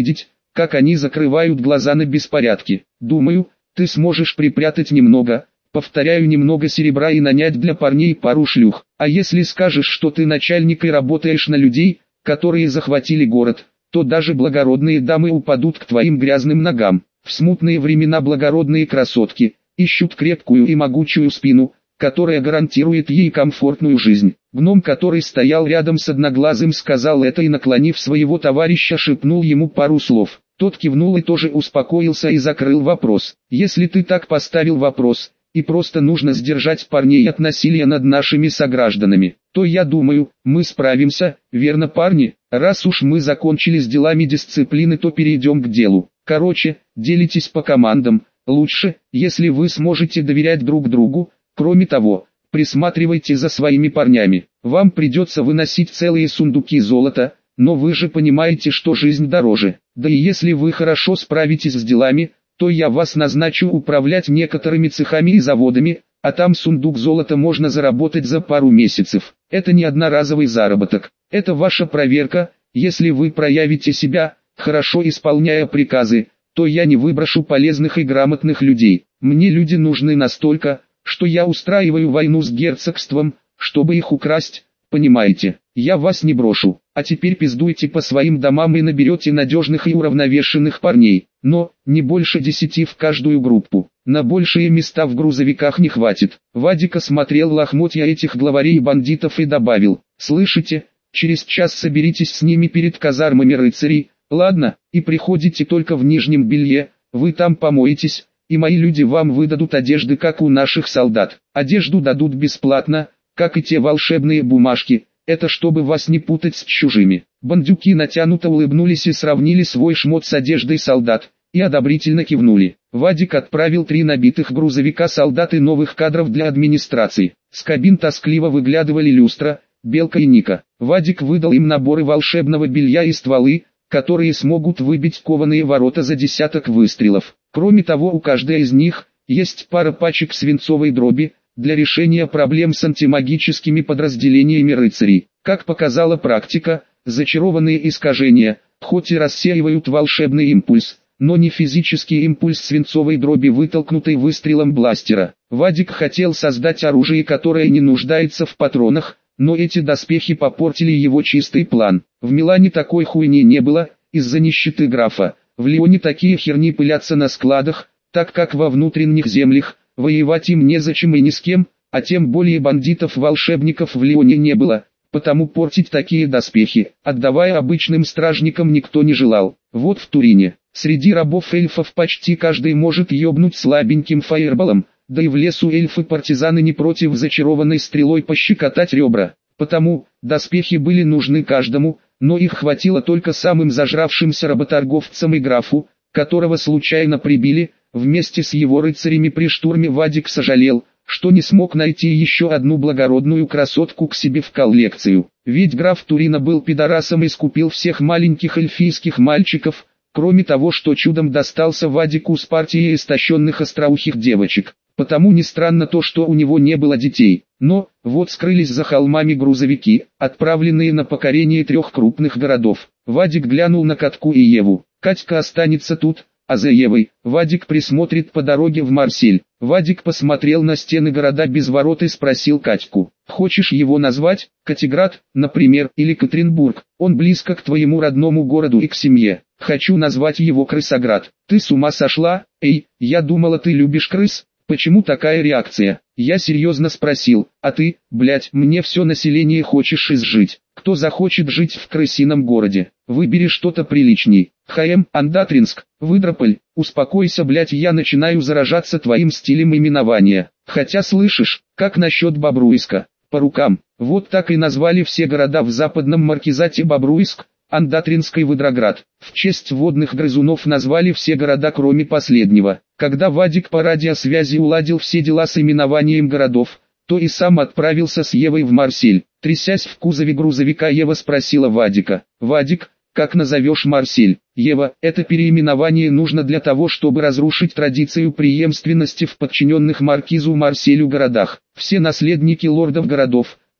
как они закрывают глаза на беспорядки. Думаю, ты сможешь припрятать немного, повторяю, немного серебра и нанять для парней пару шлюх. А если скажешь, что ты начальник и работаешь на людей, которые захватили город, то даже благородные дамы упадут к твоим грязным ногам. В смутные времена благородные красотки ищут крепкую и могучую спину, которая гарантирует ей комфортную жизнь. Гном, который стоял рядом с Одноглазым, сказал это и, наклонив своего товарища, шепнул ему пару слов. Тот кивнул и тоже успокоился и закрыл вопрос. Если ты так поставил вопрос, и просто нужно сдержать парней от насилия над нашими согражданами, то я думаю, мы справимся, верно, парни? Раз уж мы закончили с делами дисциплины, то перейдем к делу. Короче, делитесь по командам, лучше, если вы сможете доверять друг другу. Кроме того, присматривайте за своими парнями. Вам придется выносить целые сундуки золота, но вы же понимаете, что жизнь дороже. Да и если вы хорошо справитесь с делами, то я вас назначу управлять некоторыми цехами и заводами, а там сундук золота можно заработать за пару месяцев. Это не одноразовый заработок, это ваша проверка. Если вы проявите себя, хорошо исполняя приказы, то я не выброшу полезных и грамотных людей. Мне люди нужны настолько, что я устраиваю войну с герцогством, чтобы их украсть, понимаете? Я вас не брошу, а теперь пиздуйте по своим домам и наберете надежных и уравновешенных парней, но, не больше десяти в каждую группу, на большие места в грузовиках не хватит. Вадик осмотрел лохмотья этих главарей бандитов и добавил: слышите, через час соберитесь с ними перед казармами рыцарей, ладно, и приходите только в нижнем белье, вы там помоетесь, и мои люди вам выдадут одежды, как у наших солдат. Одежду дадут бесплатно, как и те волшебные бумажки, это чтобы вас не путать с чужими. Бандюки натянуто улыбнулись и сравнили свой шмот с одеждой солдат, и одобрительно кивнули. Вадик отправил три набитых грузовика солдат и новых кадров для администрации. С кабин тоскливо выглядывали Люстра, Белка и Ника. Вадик выдал им наборы волшебного белья и стволы, которые смогут выбить кованые ворота за десяток выстрелов. Кроме того, у каждой из них есть пара пачек свинцовой дроби для решения проблем с антимагическими подразделениями рыцарей. Как показала практика, зачарованные искажения, хоть и рассеивают волшебный импульс, но не физический импульс свинцовой дроби, вытолкнутый выстрелом бластера. Вадик хотел создать оружие, которое не нуждается в патронах, но эти доспехи попортили его чистый план. В Милане такой хуйни не было, из-за нищеты графа. В Лионе такие херни пылятся на складах, так как во внутренних землях воевать им незачем и ни с кем, а тем более бандитов-волшебников в Лионе не было, потому портить такие доспехи, отдавая обычным стражникам, никто не желал. Вот в Турине, среди рабов-эльфов почти каждый может ёбнуть слабеньким фаерболом, да и в лесу эльфы-партизаны не против зачарованной стрелой пощекотать ребра, потому доспехи были нужны каждому, но их хватило только самым зажравшимся работорговцам и графу, которого случайно прибили. Вместе с его рыцарями при штурме Вадик сожалел, что не смог найти еще одну благородную красотку к себе в коллекцию. Ведь граф Турина был пидорасом и скупил всех маленьких эльфийских мальчиков, кроме того, что чудом достался Вадику с партией истощенных остроухих девочек. Потому не странно то, что у него не было детей. Но, вот скрылись за холмами грузовики, отправленные на покорение трех крупных городов. Вадик глянул на Катьку и Еву. Катька останется тут, а за Евой Вадик присмотрит по дороге в Марсель. Вадик посмотрел на стены города без ворот и спросил Катьку: хочешь его назвать, Катеград, например, или Катринбург? Он близко к твоему родному городу и к семье. Хочу назвать его Крысоград. Ты с ума сошла? Эй, я думала, ты любишь крыс. Почему такая реакция? Я серьезно спросил, а ты, блять, мне все население хочешь изжить. Кто захочет жить в крысином городе? Выбери что-то приличней. Хаэм, Андатринск, Выдрополь, успокойся, блять, я начинаю заражаться твоим стилем именования. Хотя слышишь, как насчет Бобруйска? По рукам. Вот так и назвали все города в западном маркизате: Бобруйск, Андатринск и Выдроград. В честь водных грызунов назвали все города, кроме последнего. Когда Вадик по радиосвязи уладил все дела с именованием городов, то и сам отправился с Евой в Марсель. Трясясь в кузове грузовика, Ева спросила Вадика: «Вадик, как назовешь Марсель?» «Ева, это переименование нужно для того, чтобы разрушить традицию преемственности в подчиненных маркизу Марселю городах. Все наследники лордов городов,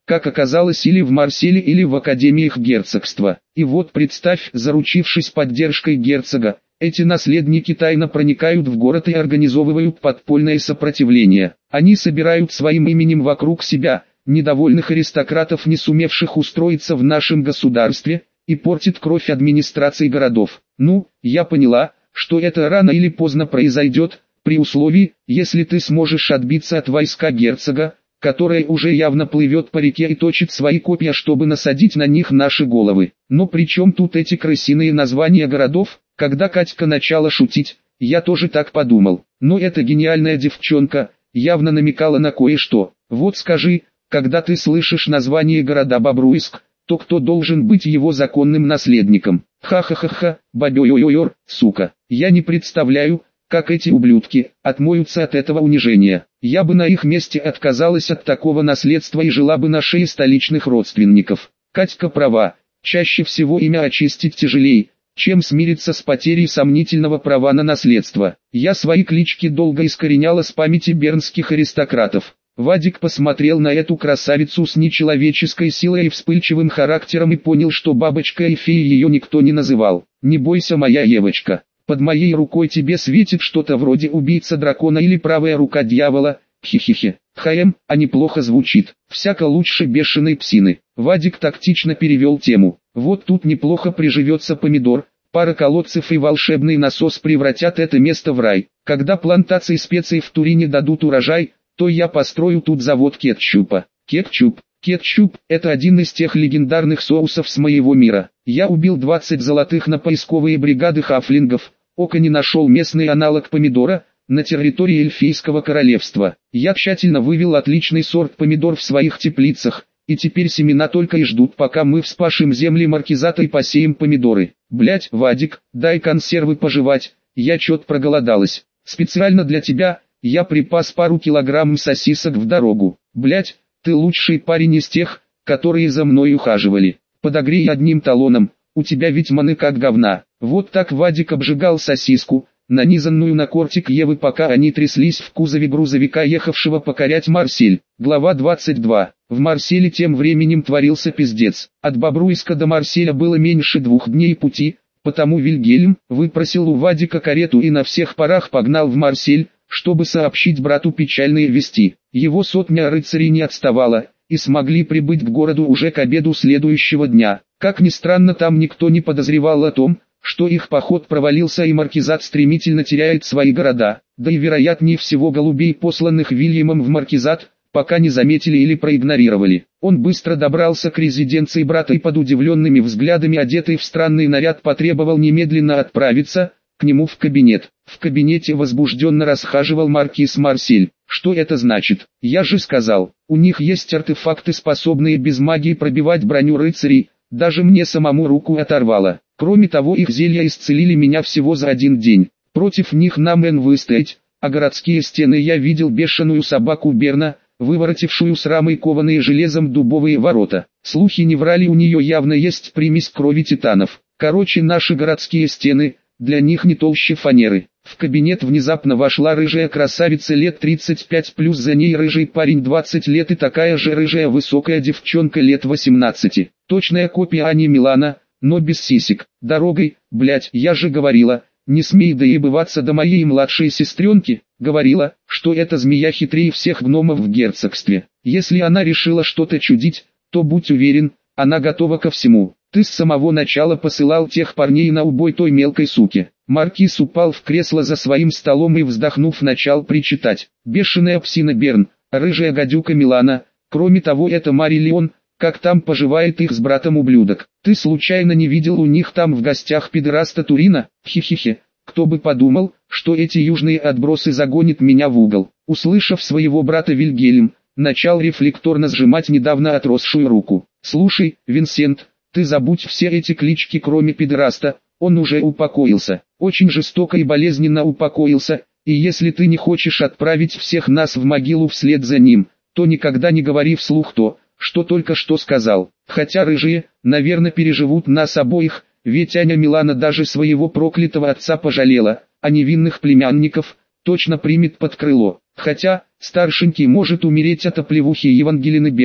как оказалось, или в Марселе, или в академиях герцогства. И вот представь, заручившись поддержкой герцога, эти наследники тайно проникают в город и организовывают подпольное сопротивление. Они собирают своим именем вокруг себя недовольных аристократов, не сумевших устроиться в нашем государстве, и портят кровь администрации городов. Ну, я поняла, что это рано или поздно произойдет, при условии, если ты сможешь отбиться от войска герцога, которое уже явно плывет по реке и точит свои копья, чтобы насадить на них наши головы. Но при чем тут эти крысиные названия городов? Когда Катька начала шутить, я тоже так подумал. Но эта гениальная девчонка явно намекала на кое-что. Вот скажи, когда ты слышишь название города Бобруйск, то кто должен быть его законным наследником? Ха-ха-ха-ха, бабёй-ой-ой-ор, сука. Я не представляю, как эти ублюдки отмоются от этого унижения. Я бы на их месте отказалась от такого наследства и жила бы на шее столичных родственников. Катька права, чаще всего имя очистить тяжелее, чем смириться с потерей сомнительного права на наследство. Я свои клички долго искореняла с памяти бернских аристократов. Вадик посмотрел на эту красавицу с нечеловеческой силой и вспыльчивым характером и понял, что бабочкой и феей ее никто не называл. «Не бойся, моя Евочка, под моей рукой тебе светит что-то вроде убийца дракона или правая рука дьявола, хи-хи-хи». Хаем, а неплохо звучит, всяко лучше бешеной псины. Вадик тактично перевел тему. Вот тут неплохо приживется помидор, пара колодцев и волшебный насос превратят это место в рай. Когда плантации специй в Турине дадут урожай, то я построю тут завод кетчупа. Кетчуп. Кетчуп – это один из тех легендарных соусов с моего мира. Я убил двадцать золотых на поисковые бригады хафлингов, око не нашел местный аналог помидора на территории эльфийского королевства. Я тщательно вывел отличный сорт помидор в своих теплицах, и теперь семена только и ждут, пока мы вспашем земли маркизата и посеем помидоры. Блять, Вадик, дай консервы пожевать, я чё-то проголодалась. Специально для тебя я припас пару килограмм сосисок в дорогу. Блять, ты лучший парень из тех, которые за мной ухаживали. Подогрей одним талоном, у тебя ведь маны как говна. Вот так Вадик обжигал сосиску, нанизанную на кортик Евы, пока они тряслись в кузове грузовика, ехавшего покорять Марсель. Глава двадцать два. В Марселе тем временем творился пиздец. От Бобруйска до Марселя было меньше двух дней пути, потому Вильгельм выпросил у Вадика карету и на всех парах погнал в Марсель, чтобы сообщить брату печальные вести. Его сотня рыцарей не отставала, и смогли прибыть к городу уже к обеду следующего дня. Как ни странно, там никто не подозревал о том, что их поход провалился и маркизат стремительно теряет свои города. Да и вероятнее всего голубей, посланных Вильямом в маркизат, пока не заметили или проигнорировали. Он быстро добрался к резиденции брата и под удивленными взглядами, одетый в странный наряд, потребовал немедленно отправиться к нему в кабинет. В кабинете возбужденно расхаживал маркиз Марсель. Что это значит? Я же сказал, у них есть артефакты, способные без магии пробивать броню рыцарей, даже мне самому руку оторвало. Кроме того, их зелья исцелили меня всего за один день. Против них нам эн выстоять, а городские стены я видел бешеную собаку Берна, выворотившую с рамой кованые железом дубовые ворота. Слухи не врали, у нее явно есть примесь крови титанов. Короче, наши городские стены, для них не толще фанеры. В кабинет внезапно вошла рыжая красавица лет тридцать пять, плюс за ней рыжий парень двадцать лет и такая же рыжая высокая девчонка лет восемнадцати. Точная копия Ани Милана, но без сисек. Дорогой, блять, я же говорила, не смей доебываться до моей младшей сестренки. Говорила, что эта змея хитрее всех гномов в герцогстве. Если она решила что-то чудить, то будь уверен, она готова ко всему. Ты с самого начала посылал тех парней на убой той мелкой суки. Маркиз упал в кресло за своим столом и, вздохнув, начал причитать. Бешеная псина Берн, рыжая гадюка Милана, кроме того это Мари Леон, как там поживает их с братом ублюдок. Ты случайно не видел у них там в гостях пидораста Турина? Хи-хи-хи. Кто бы подумал, что эти южные отбросы загонят меня в угол. Услышав своего брата, Вильгельм начал рефлекторно сжимать недавно отросшую руку. Слушай, Винсент, ты забудь все эти клички, кроме пидораста, он уже упокоился. Очень жестоко и болезненно упокоился, и если ты не хочешь отправить всех нас в могилу вслед за ним, то никогда не говори вслух то, что только что сказал. Хотя рыжие, наверное, переживут нас обоих, ведь Аня Милана даже своего проклятого отца пожалела, а невинных племянников точно примет под крыло. Хотя, старшенький может умереть от оплевухи Евангелины Берн,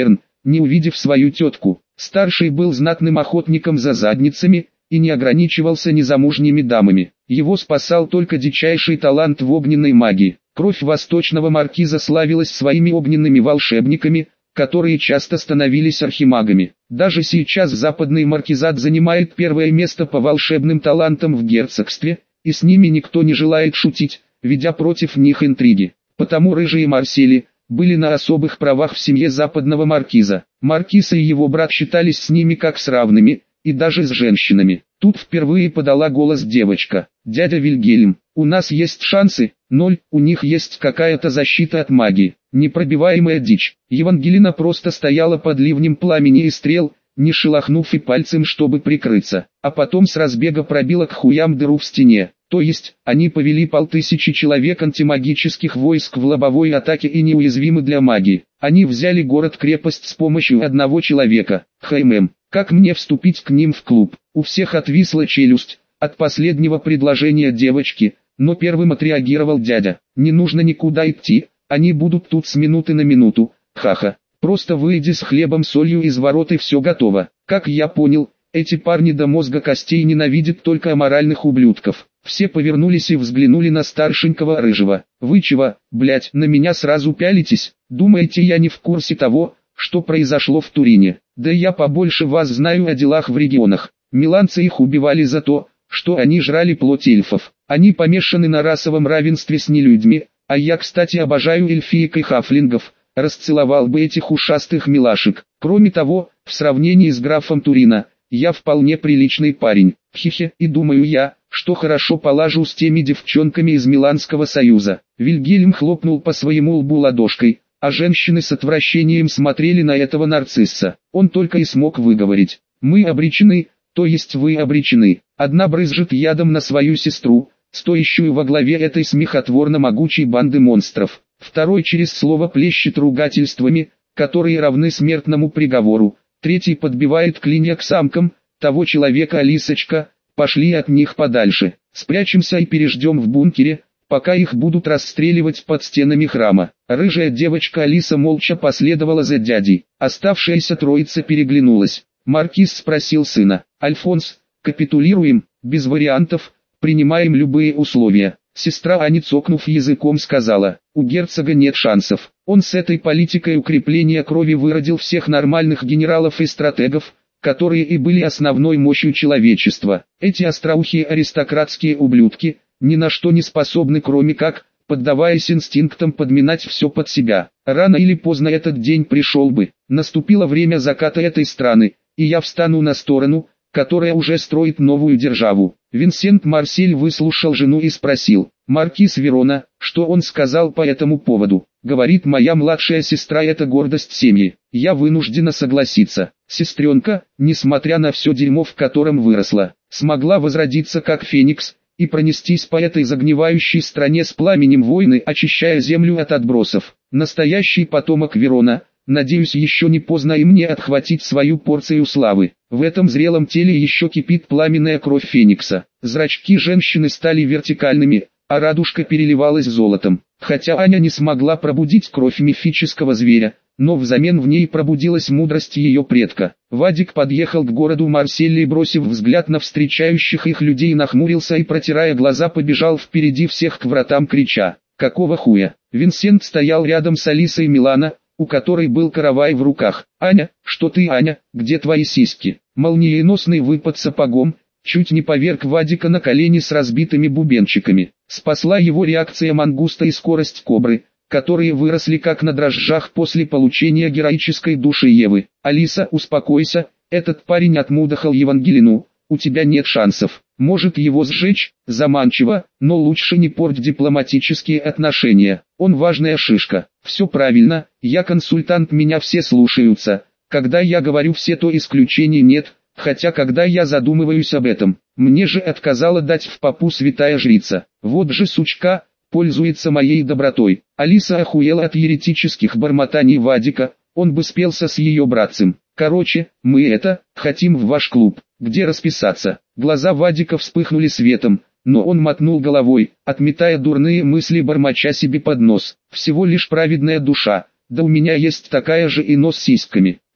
не увидев свою тетку. Старший был знатным охотником за задницами и не ограничивался незамужними дамами. Его спасал только дичайший талант в огненной магии. Кровь восточного маркиза славилась своими огненными волшебниками, которые часто становились архимагами. Даже сейчас западный маркизат занимает первое место по волшебным талантам в герцогстве, и с ними никто не желает шутить, ведя против них интриги. Потому рыжие Марсели были на особых правах в семье западного маркиза. Маркиз и его брат считались с ними как с равными, и даже с женщинами. Тут впервые подала голос девочка. «Дядя Вильгельм, у нас есть шансы?» «Ноль, у них есть какая-то защита от магии, непробиваемая дичь». Евангелина просто стояла под ливнем пламени и стрел, не шелохнув и пальцем, чтобы прикрыться, а потом с разбега пробила к хуям дыру в стене. То есть, они повели полтысячи человек антимагических войск в лобовой атаке и неуязвимы для магии. Они взяли город-крепость с помощью одного человека. Хэймэм, как мне вступить к ним в клуб? У всех отвисла челюсть от последнего предложения девочки, но первым отреагировал дядя. Не нужно никуда идти, они будут тут с минуты на минуту. Ха-ха, просто выйди с хлебом солью из ворот и все готово. Как я понял, эти парни до мозга костей ненавидят только аморальных ублюдков. Все повернулись и взглянули на старшенького рыжего. «Вы чего, блять, на меня сразу пялитесь? Думаете, я не в курсе того, что произошло в Турине? Да я побольше вас знаю о делах в регионах. Миланцы их убивали за то, что они жрали плоть эльфов. Они помешаны на расовом равенстве с нелюдьми, а я, кстати, обожаю эльфиек и хафлингов. Расцеловал бы этих ушастых милашек. Кроме того, в сравнении с графом Турина, я вполне приличный парень. Хе-хе, и думаю я, что хорошо положу с теми девчонками из Миланского союза». Вильгельм хлопнул по своему лбу ладошкой, а женщины с отвращением смотрели на этого нарцисса. Он только и смог выговорить: «Мы обречены, то есть вы обречены». Одна брызжет ядом на свою сестру, стоящую во главе этой смехотворно-могучей банды монстров. Второй через слово плещет ругательствами, которые равны смертному приговору. Третий подбивает клинья к самкам того человека. «Алисочка, пошли от них подальше. Спрячемся и переждем в бункере, пока их будут расстреливать под стенами храма». Рыжая девочка Алиса молча последовала за дядей. Оставшаяся троица переглянулась. Маркиз спросил сына: «Альфонс, капитулируем?» «Без вариантов, принимаем любые условия». Сестра Аня, цокнув языком, сказала: «У герцога нет шансов. Он с этой политикой укрепления крови выродил всех нормальных генералов и стратегов, которые и были основной мощью человечества. Эти остроухие аристократские ублюдки ни на что не способны, кроме как, поддаваясь инстинктам, подминать все под себя. Рано или поздно этот день пришел бы. Наступило время заката этой страны, и я встану на сторону, которая уже строит новую державу». Винсент Марсель выслушал жену и спросил: «Маркиз Верона, что он сказал по этому поводу?» «Говорит, моя младшая сестра — это гордость семьи. Я вынуждена согласиться. Сестренка, несмотря на все дерьмо, в котором выросла, смогла возродиться как феникс и пронестись по этой загнивающей стране с пламенем войны, очищая землю от отбросов. Настоящий потомок Верона. Надеюсь, еще не поздно и мне отхватить свою порцию славы. В этом зрелом теле еще кипит пламенная кровь феникса». Зрачки женщины стали вертикальными, а радужка переливалась золотом. Хотя Аня не смогла пробудить кровь мифического зверя, но взамен в ней пробудилась мудрость ее предка. Вадик подъехал к городу Марсель и, бросив взгляд на встречающих их людей, нахмурился и, протирая глаза, побежал впереди всех к вратам, крича: «Какого хуя?». Винсент стоял рядом с Алисой Милана, у которой был каравай в руках. «Аня, что ты, Аня, где твои сиськи?» Молниеносный выпад сапогом чуть не поверг Вадика на колени с разбитыми бубенчиками. Спасла его реакция мангуста и скорость кобры, которые выросли как на дрожжах после получения героической души Евы. «Алиса, успокойся, этот парень отмудохал Евангелину, у тебя нет шансов. Может его сжечь?» Заманчиво, но лучше не порть дипломатические отношения. Он важная шишка. «Все правильно, я консультант, меня все слушаются. Когда я говорю все, то исключений нет, хотя когда я задумываюсь об этом, мне же отказала дать в попу святая жрица. Вот же сучка, пользуется моей добротой». Алиса охуела от еретических бормотаний Вадика, он бы спелся с ее братцем. «Короче, мы это, хотим в ваш клуб. Где расписаться?» Глаза Вадика вспыхнули светом, но он мотнул головой, отметая дурные мысли, бормоча себе под нос: «Всего лишь праведная душа, да у меня есть такая же и нос с сиськами».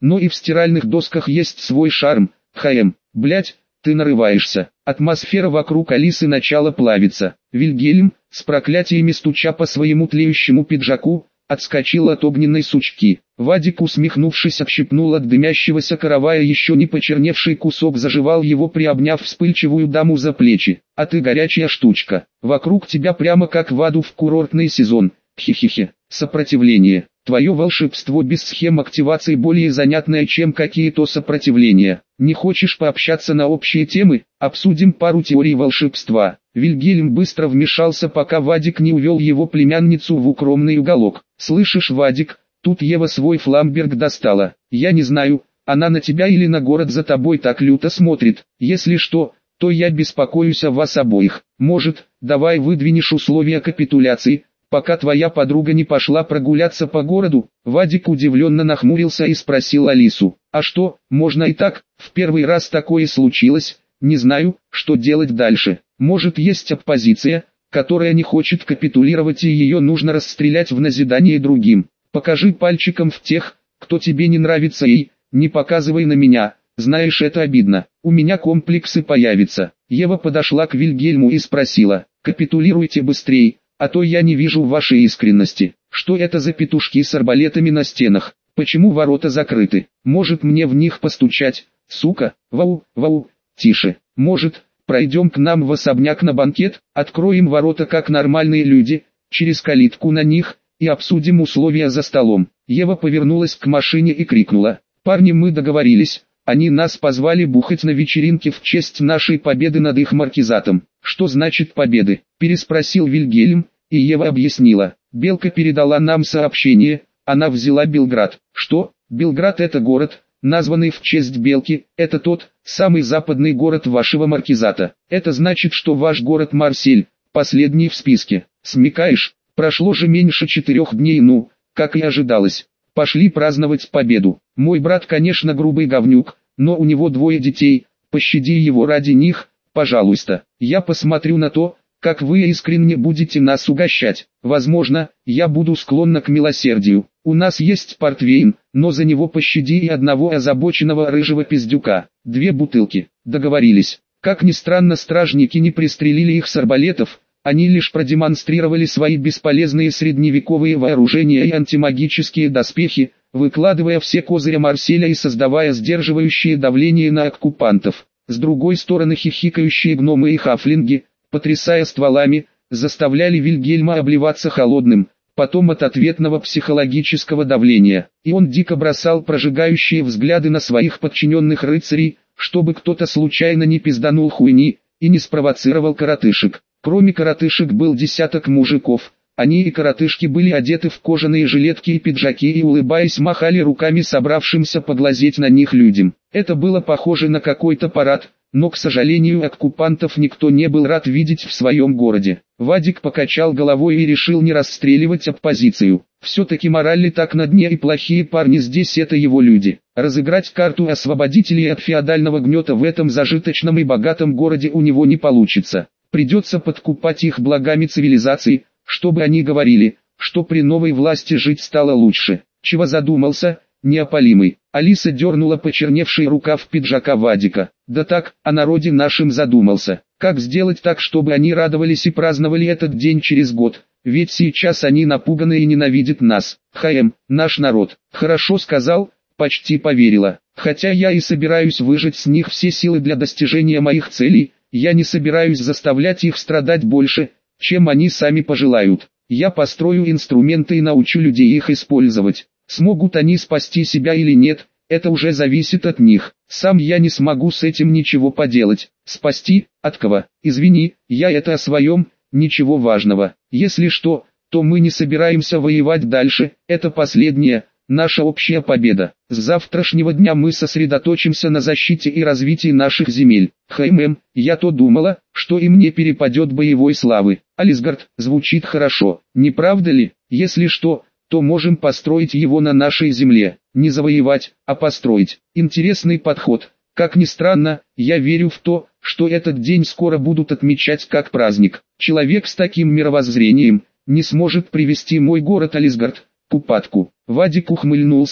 но и в стиральных досках есть свой шарм. Хм, блять, ты нарываешься. Атмосфера вокруг Алисы начала плавиться. Вильгельм, с проклятиями стуча по своему тлеющему пиджаку, отскочил от огненной сучки. Вадик, усмехнувшись, отщипнул от дымящегося каравая еще не почерневший кусок, заживал его, приобняв вспыльчивую даму за плечи. «А ты горячая штучка. Вокруг тебя прямо как в аду в курортный сезон. Хи-хи-хи. Сопротивление. Твое волшебство без схем активации более занятное, чем какие-то сопротивления. Не хочешь пообщаться на общие темы? Обсудим пару теорий волшебства». Вильгельм быстро вмешался, пока Вадик не увел его племянницу в укромный уголок. «Слышишь, Вадик, тут Ева свой фламберг достала. Я не знаю, она на тебя или на город за тобой так люто смотрит. Если что, то я беспокоюсь о вас обоих. Может, давай выдвинешь условия капитуляции, пока твоя подруга не пошла прогуляться по городу?» Вадик удивленно нахмурился и спросил Алису: «А что, можно и так? В первый раз такое случилось, не знаю, что делать дальше. Может, есть оппозиция, которая не хочет капитулировать, и ее нужно расстрелять в назидание другим. Покажи пальчиком в тех, кто тебе не нравится, и не показывай на меня, знаешь, это обидно, у меня комплексы появятся». Ева подошла к Вильгельму и спросила: «Капитулируйте быстрей, а то я не вижу вашей искренности. Что это за петушки с арбалетами на стенах? Почему ворота закрыты? Может, мне в них постучать, сука? Вау, вау, тише. Может, пройдем к нам в особняк на банкет, откроем ворота как нормальные люди, через калитку на них, и обсудим условия за столом». Ева повернулась к машине и крикнула: «Парни, мы договорились, они нас позвали бухать на вечеринке в честь нашей победы над их маркизатом». «Что значит победы?» – переспросил Вильгельм, и Ева объяснила: «Белка передала нам сообщение, она взяла Белград». «Что? Белград — это город, названный в честь Белки, это тот, самый западный город вашего маркизата. Это значит, что ваш город Марсель, последний в списке. Смекаешь? Прошло же меньше четырех дней, ну, как и ожидалось. Пошли праздновать победу. Мой брат, конечно, грубый говнюк, но у него двое детей, пощади его ради них, пожалуйста. Я посмотрю на то, как вы искренне будете нас угощать. Возможно, я буду склонна к милосердию. У нас есть портвейн, но за него пощади и одного озабоченного рыжего пиздюка. Две бутылки. Договорились». Как ни странно, стражники не пристрелили их с арбалетов, они лишь продемонстрировали свои бесполезные средневековые вооружения и антимагические доспехи, выкладывая все козыри Марселя и создавая сдерживающее давление на оккупантов. С другой стороны, хихикающие гномы и хафлинги, потрясая стволами, заставляли Вильгельма обливаться холодным, потом от ответного психологического давления, и он дико бросал прожигающие взгляды на своих подчиненных рыцарей, чтобы кто-то случайно не пизданул хуйни и не спровоцировал коротышек. Кроме коротышек был десяток мужиков, они и коротышки были одеты в кожаные жилетки и пиджаки и, улыбаясь, махали руками собравшимся поглазеть на них людям. Это было похоже на какой-то парад, но, к сожалению, оккупантов никто не был рад видеть в своем городе. Вадик покачал головой и решил не расстреливать оппозицию. Все-таки мораль так на дне, и плохие парни здесь — это его люди. Разыграть карту освободителей от феодального гнета в этом зажиточном и богатом городе у него не получится. Придется подкупать их благами цивилизации, чтобы они говорили, что при новой власти жить стало лучше. Чего задумался, неопалимый? Алиса дернула почерневший рукав пиджака Вадика. Да так, о народе нашим задумался. Как сделать так, чтобы они радовались и праздновали этот день через год? Ведь сейчас они напуганы и ненавидят нас. Хм, наш народ. Хорошо сказал, почти поверила. Хотя я и собираюсь выжать с них все силы для достижения моих целей, я не собираюсь заставлять их страдать больше, чем они сами пожелают. Я построю инструменты и научу людей их использовать. Смогут они спасти себя или нет, это уже зависит от них. Сам я не смогу с этим ничего поделать. Спасти? От кого? Извини, я это о своем, ничего важного. Если что, то мы не собираемся воевать дальше, это последняя, наша общая победа. С завтрашнего дня мы сосредоточимся на защите и развитии наших земель. Хм, я то думала, что и мне перепадет боевой славы. Алисгард, звучит хорошо, не правда ли? Если что, то можем построить его на нашей земле. Не завоевать, а построить. Интересный подход. Как ни странно, я верю в то, что этот день скоро будут отмечать как праздник. Человек с таким мировоззрением не сможет привести мой город Алисгард к упадку. Вадик ухмыльнулся,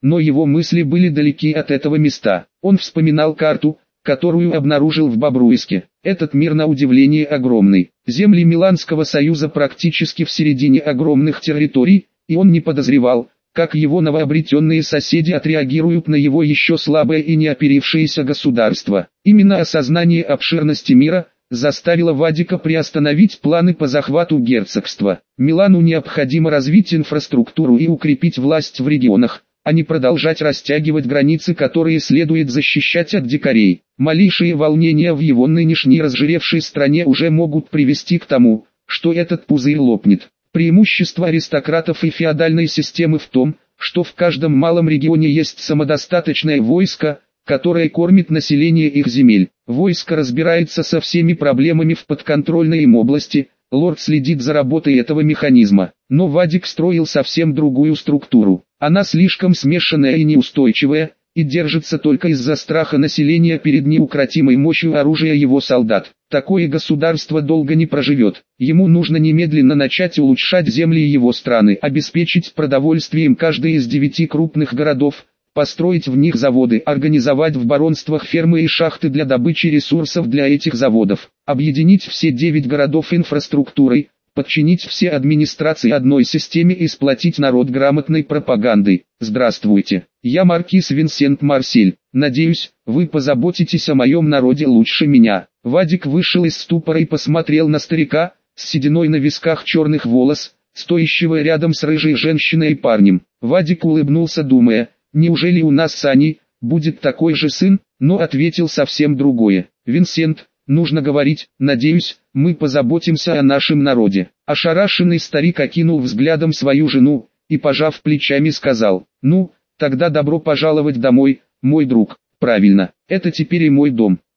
но его мысли были далеки от этого места. Он вспоминал карту, которую обнаружил в Бобруйске. Этот мир на удивление огромный. Земли Миланского союза практически в середине огромных территорий, и он не подозревал, как его новообретенные соседи отреагируют на его еще слабое и неоперившееся государство. Именно осознание обширности мира заставило Вадика приостановить планы по захвату герцогства. Милану необходимо развить инфраструктуру и укрепить власть в регионах, а не продолжать растягивать границы, которые следует защищать от дикарей. Малейшие волнения в его нынешней разжиревшей стране уже могут привести к тому, что этот пузырь лопнет. Преимущество аристократов и феодальной системы в том, что в каждом малом регионе есть самодостаточное войско, которое кормит население их земель. Войско разбирается со всеми проблемами в подконтрольной им области, лорд следит за работой этого механизма. Но Вадик строил совсем другую структуру. Она слишком смешанная и неустойчивая, и держится только из-за страха населения перед неукротимой мощью оружия его солдат. Такое государство долго не проживет. Ему нужно немедленно начать улучшать земли его страны, обеспечить продовольствием каждый из девяти крупных городов, построить в них заводы, организовать в баронствах фермы и шахты для добычи ресурсов для этих заводов, объединить все девять городов инфраструктурой, подчинить все администрации одной системе и сплотить народ грамотной пропагандой. Здравствуйте, я маркиз Винсент Марсель. Надеюсь, вы позаботитесь о моем народе лучше меня. Вадик вышел из ступора и посмотрел на старика, с сединой на висках черных волос, стоящего рядом с рыжей женщиной и парнем. Вадик улыбнулся, думая, неужели у нас с Аней будет такой же сын, но ответил совсем другое. Винсент, нужно говорить, надеюсь, мы позаботимся о нашем народе. Ошарашенный старик окинул взглядом свою жену, и пожав плечами сказал, ну, тогда добро пожаловать домой, мой друг. Правильно, это теперь и мой дом.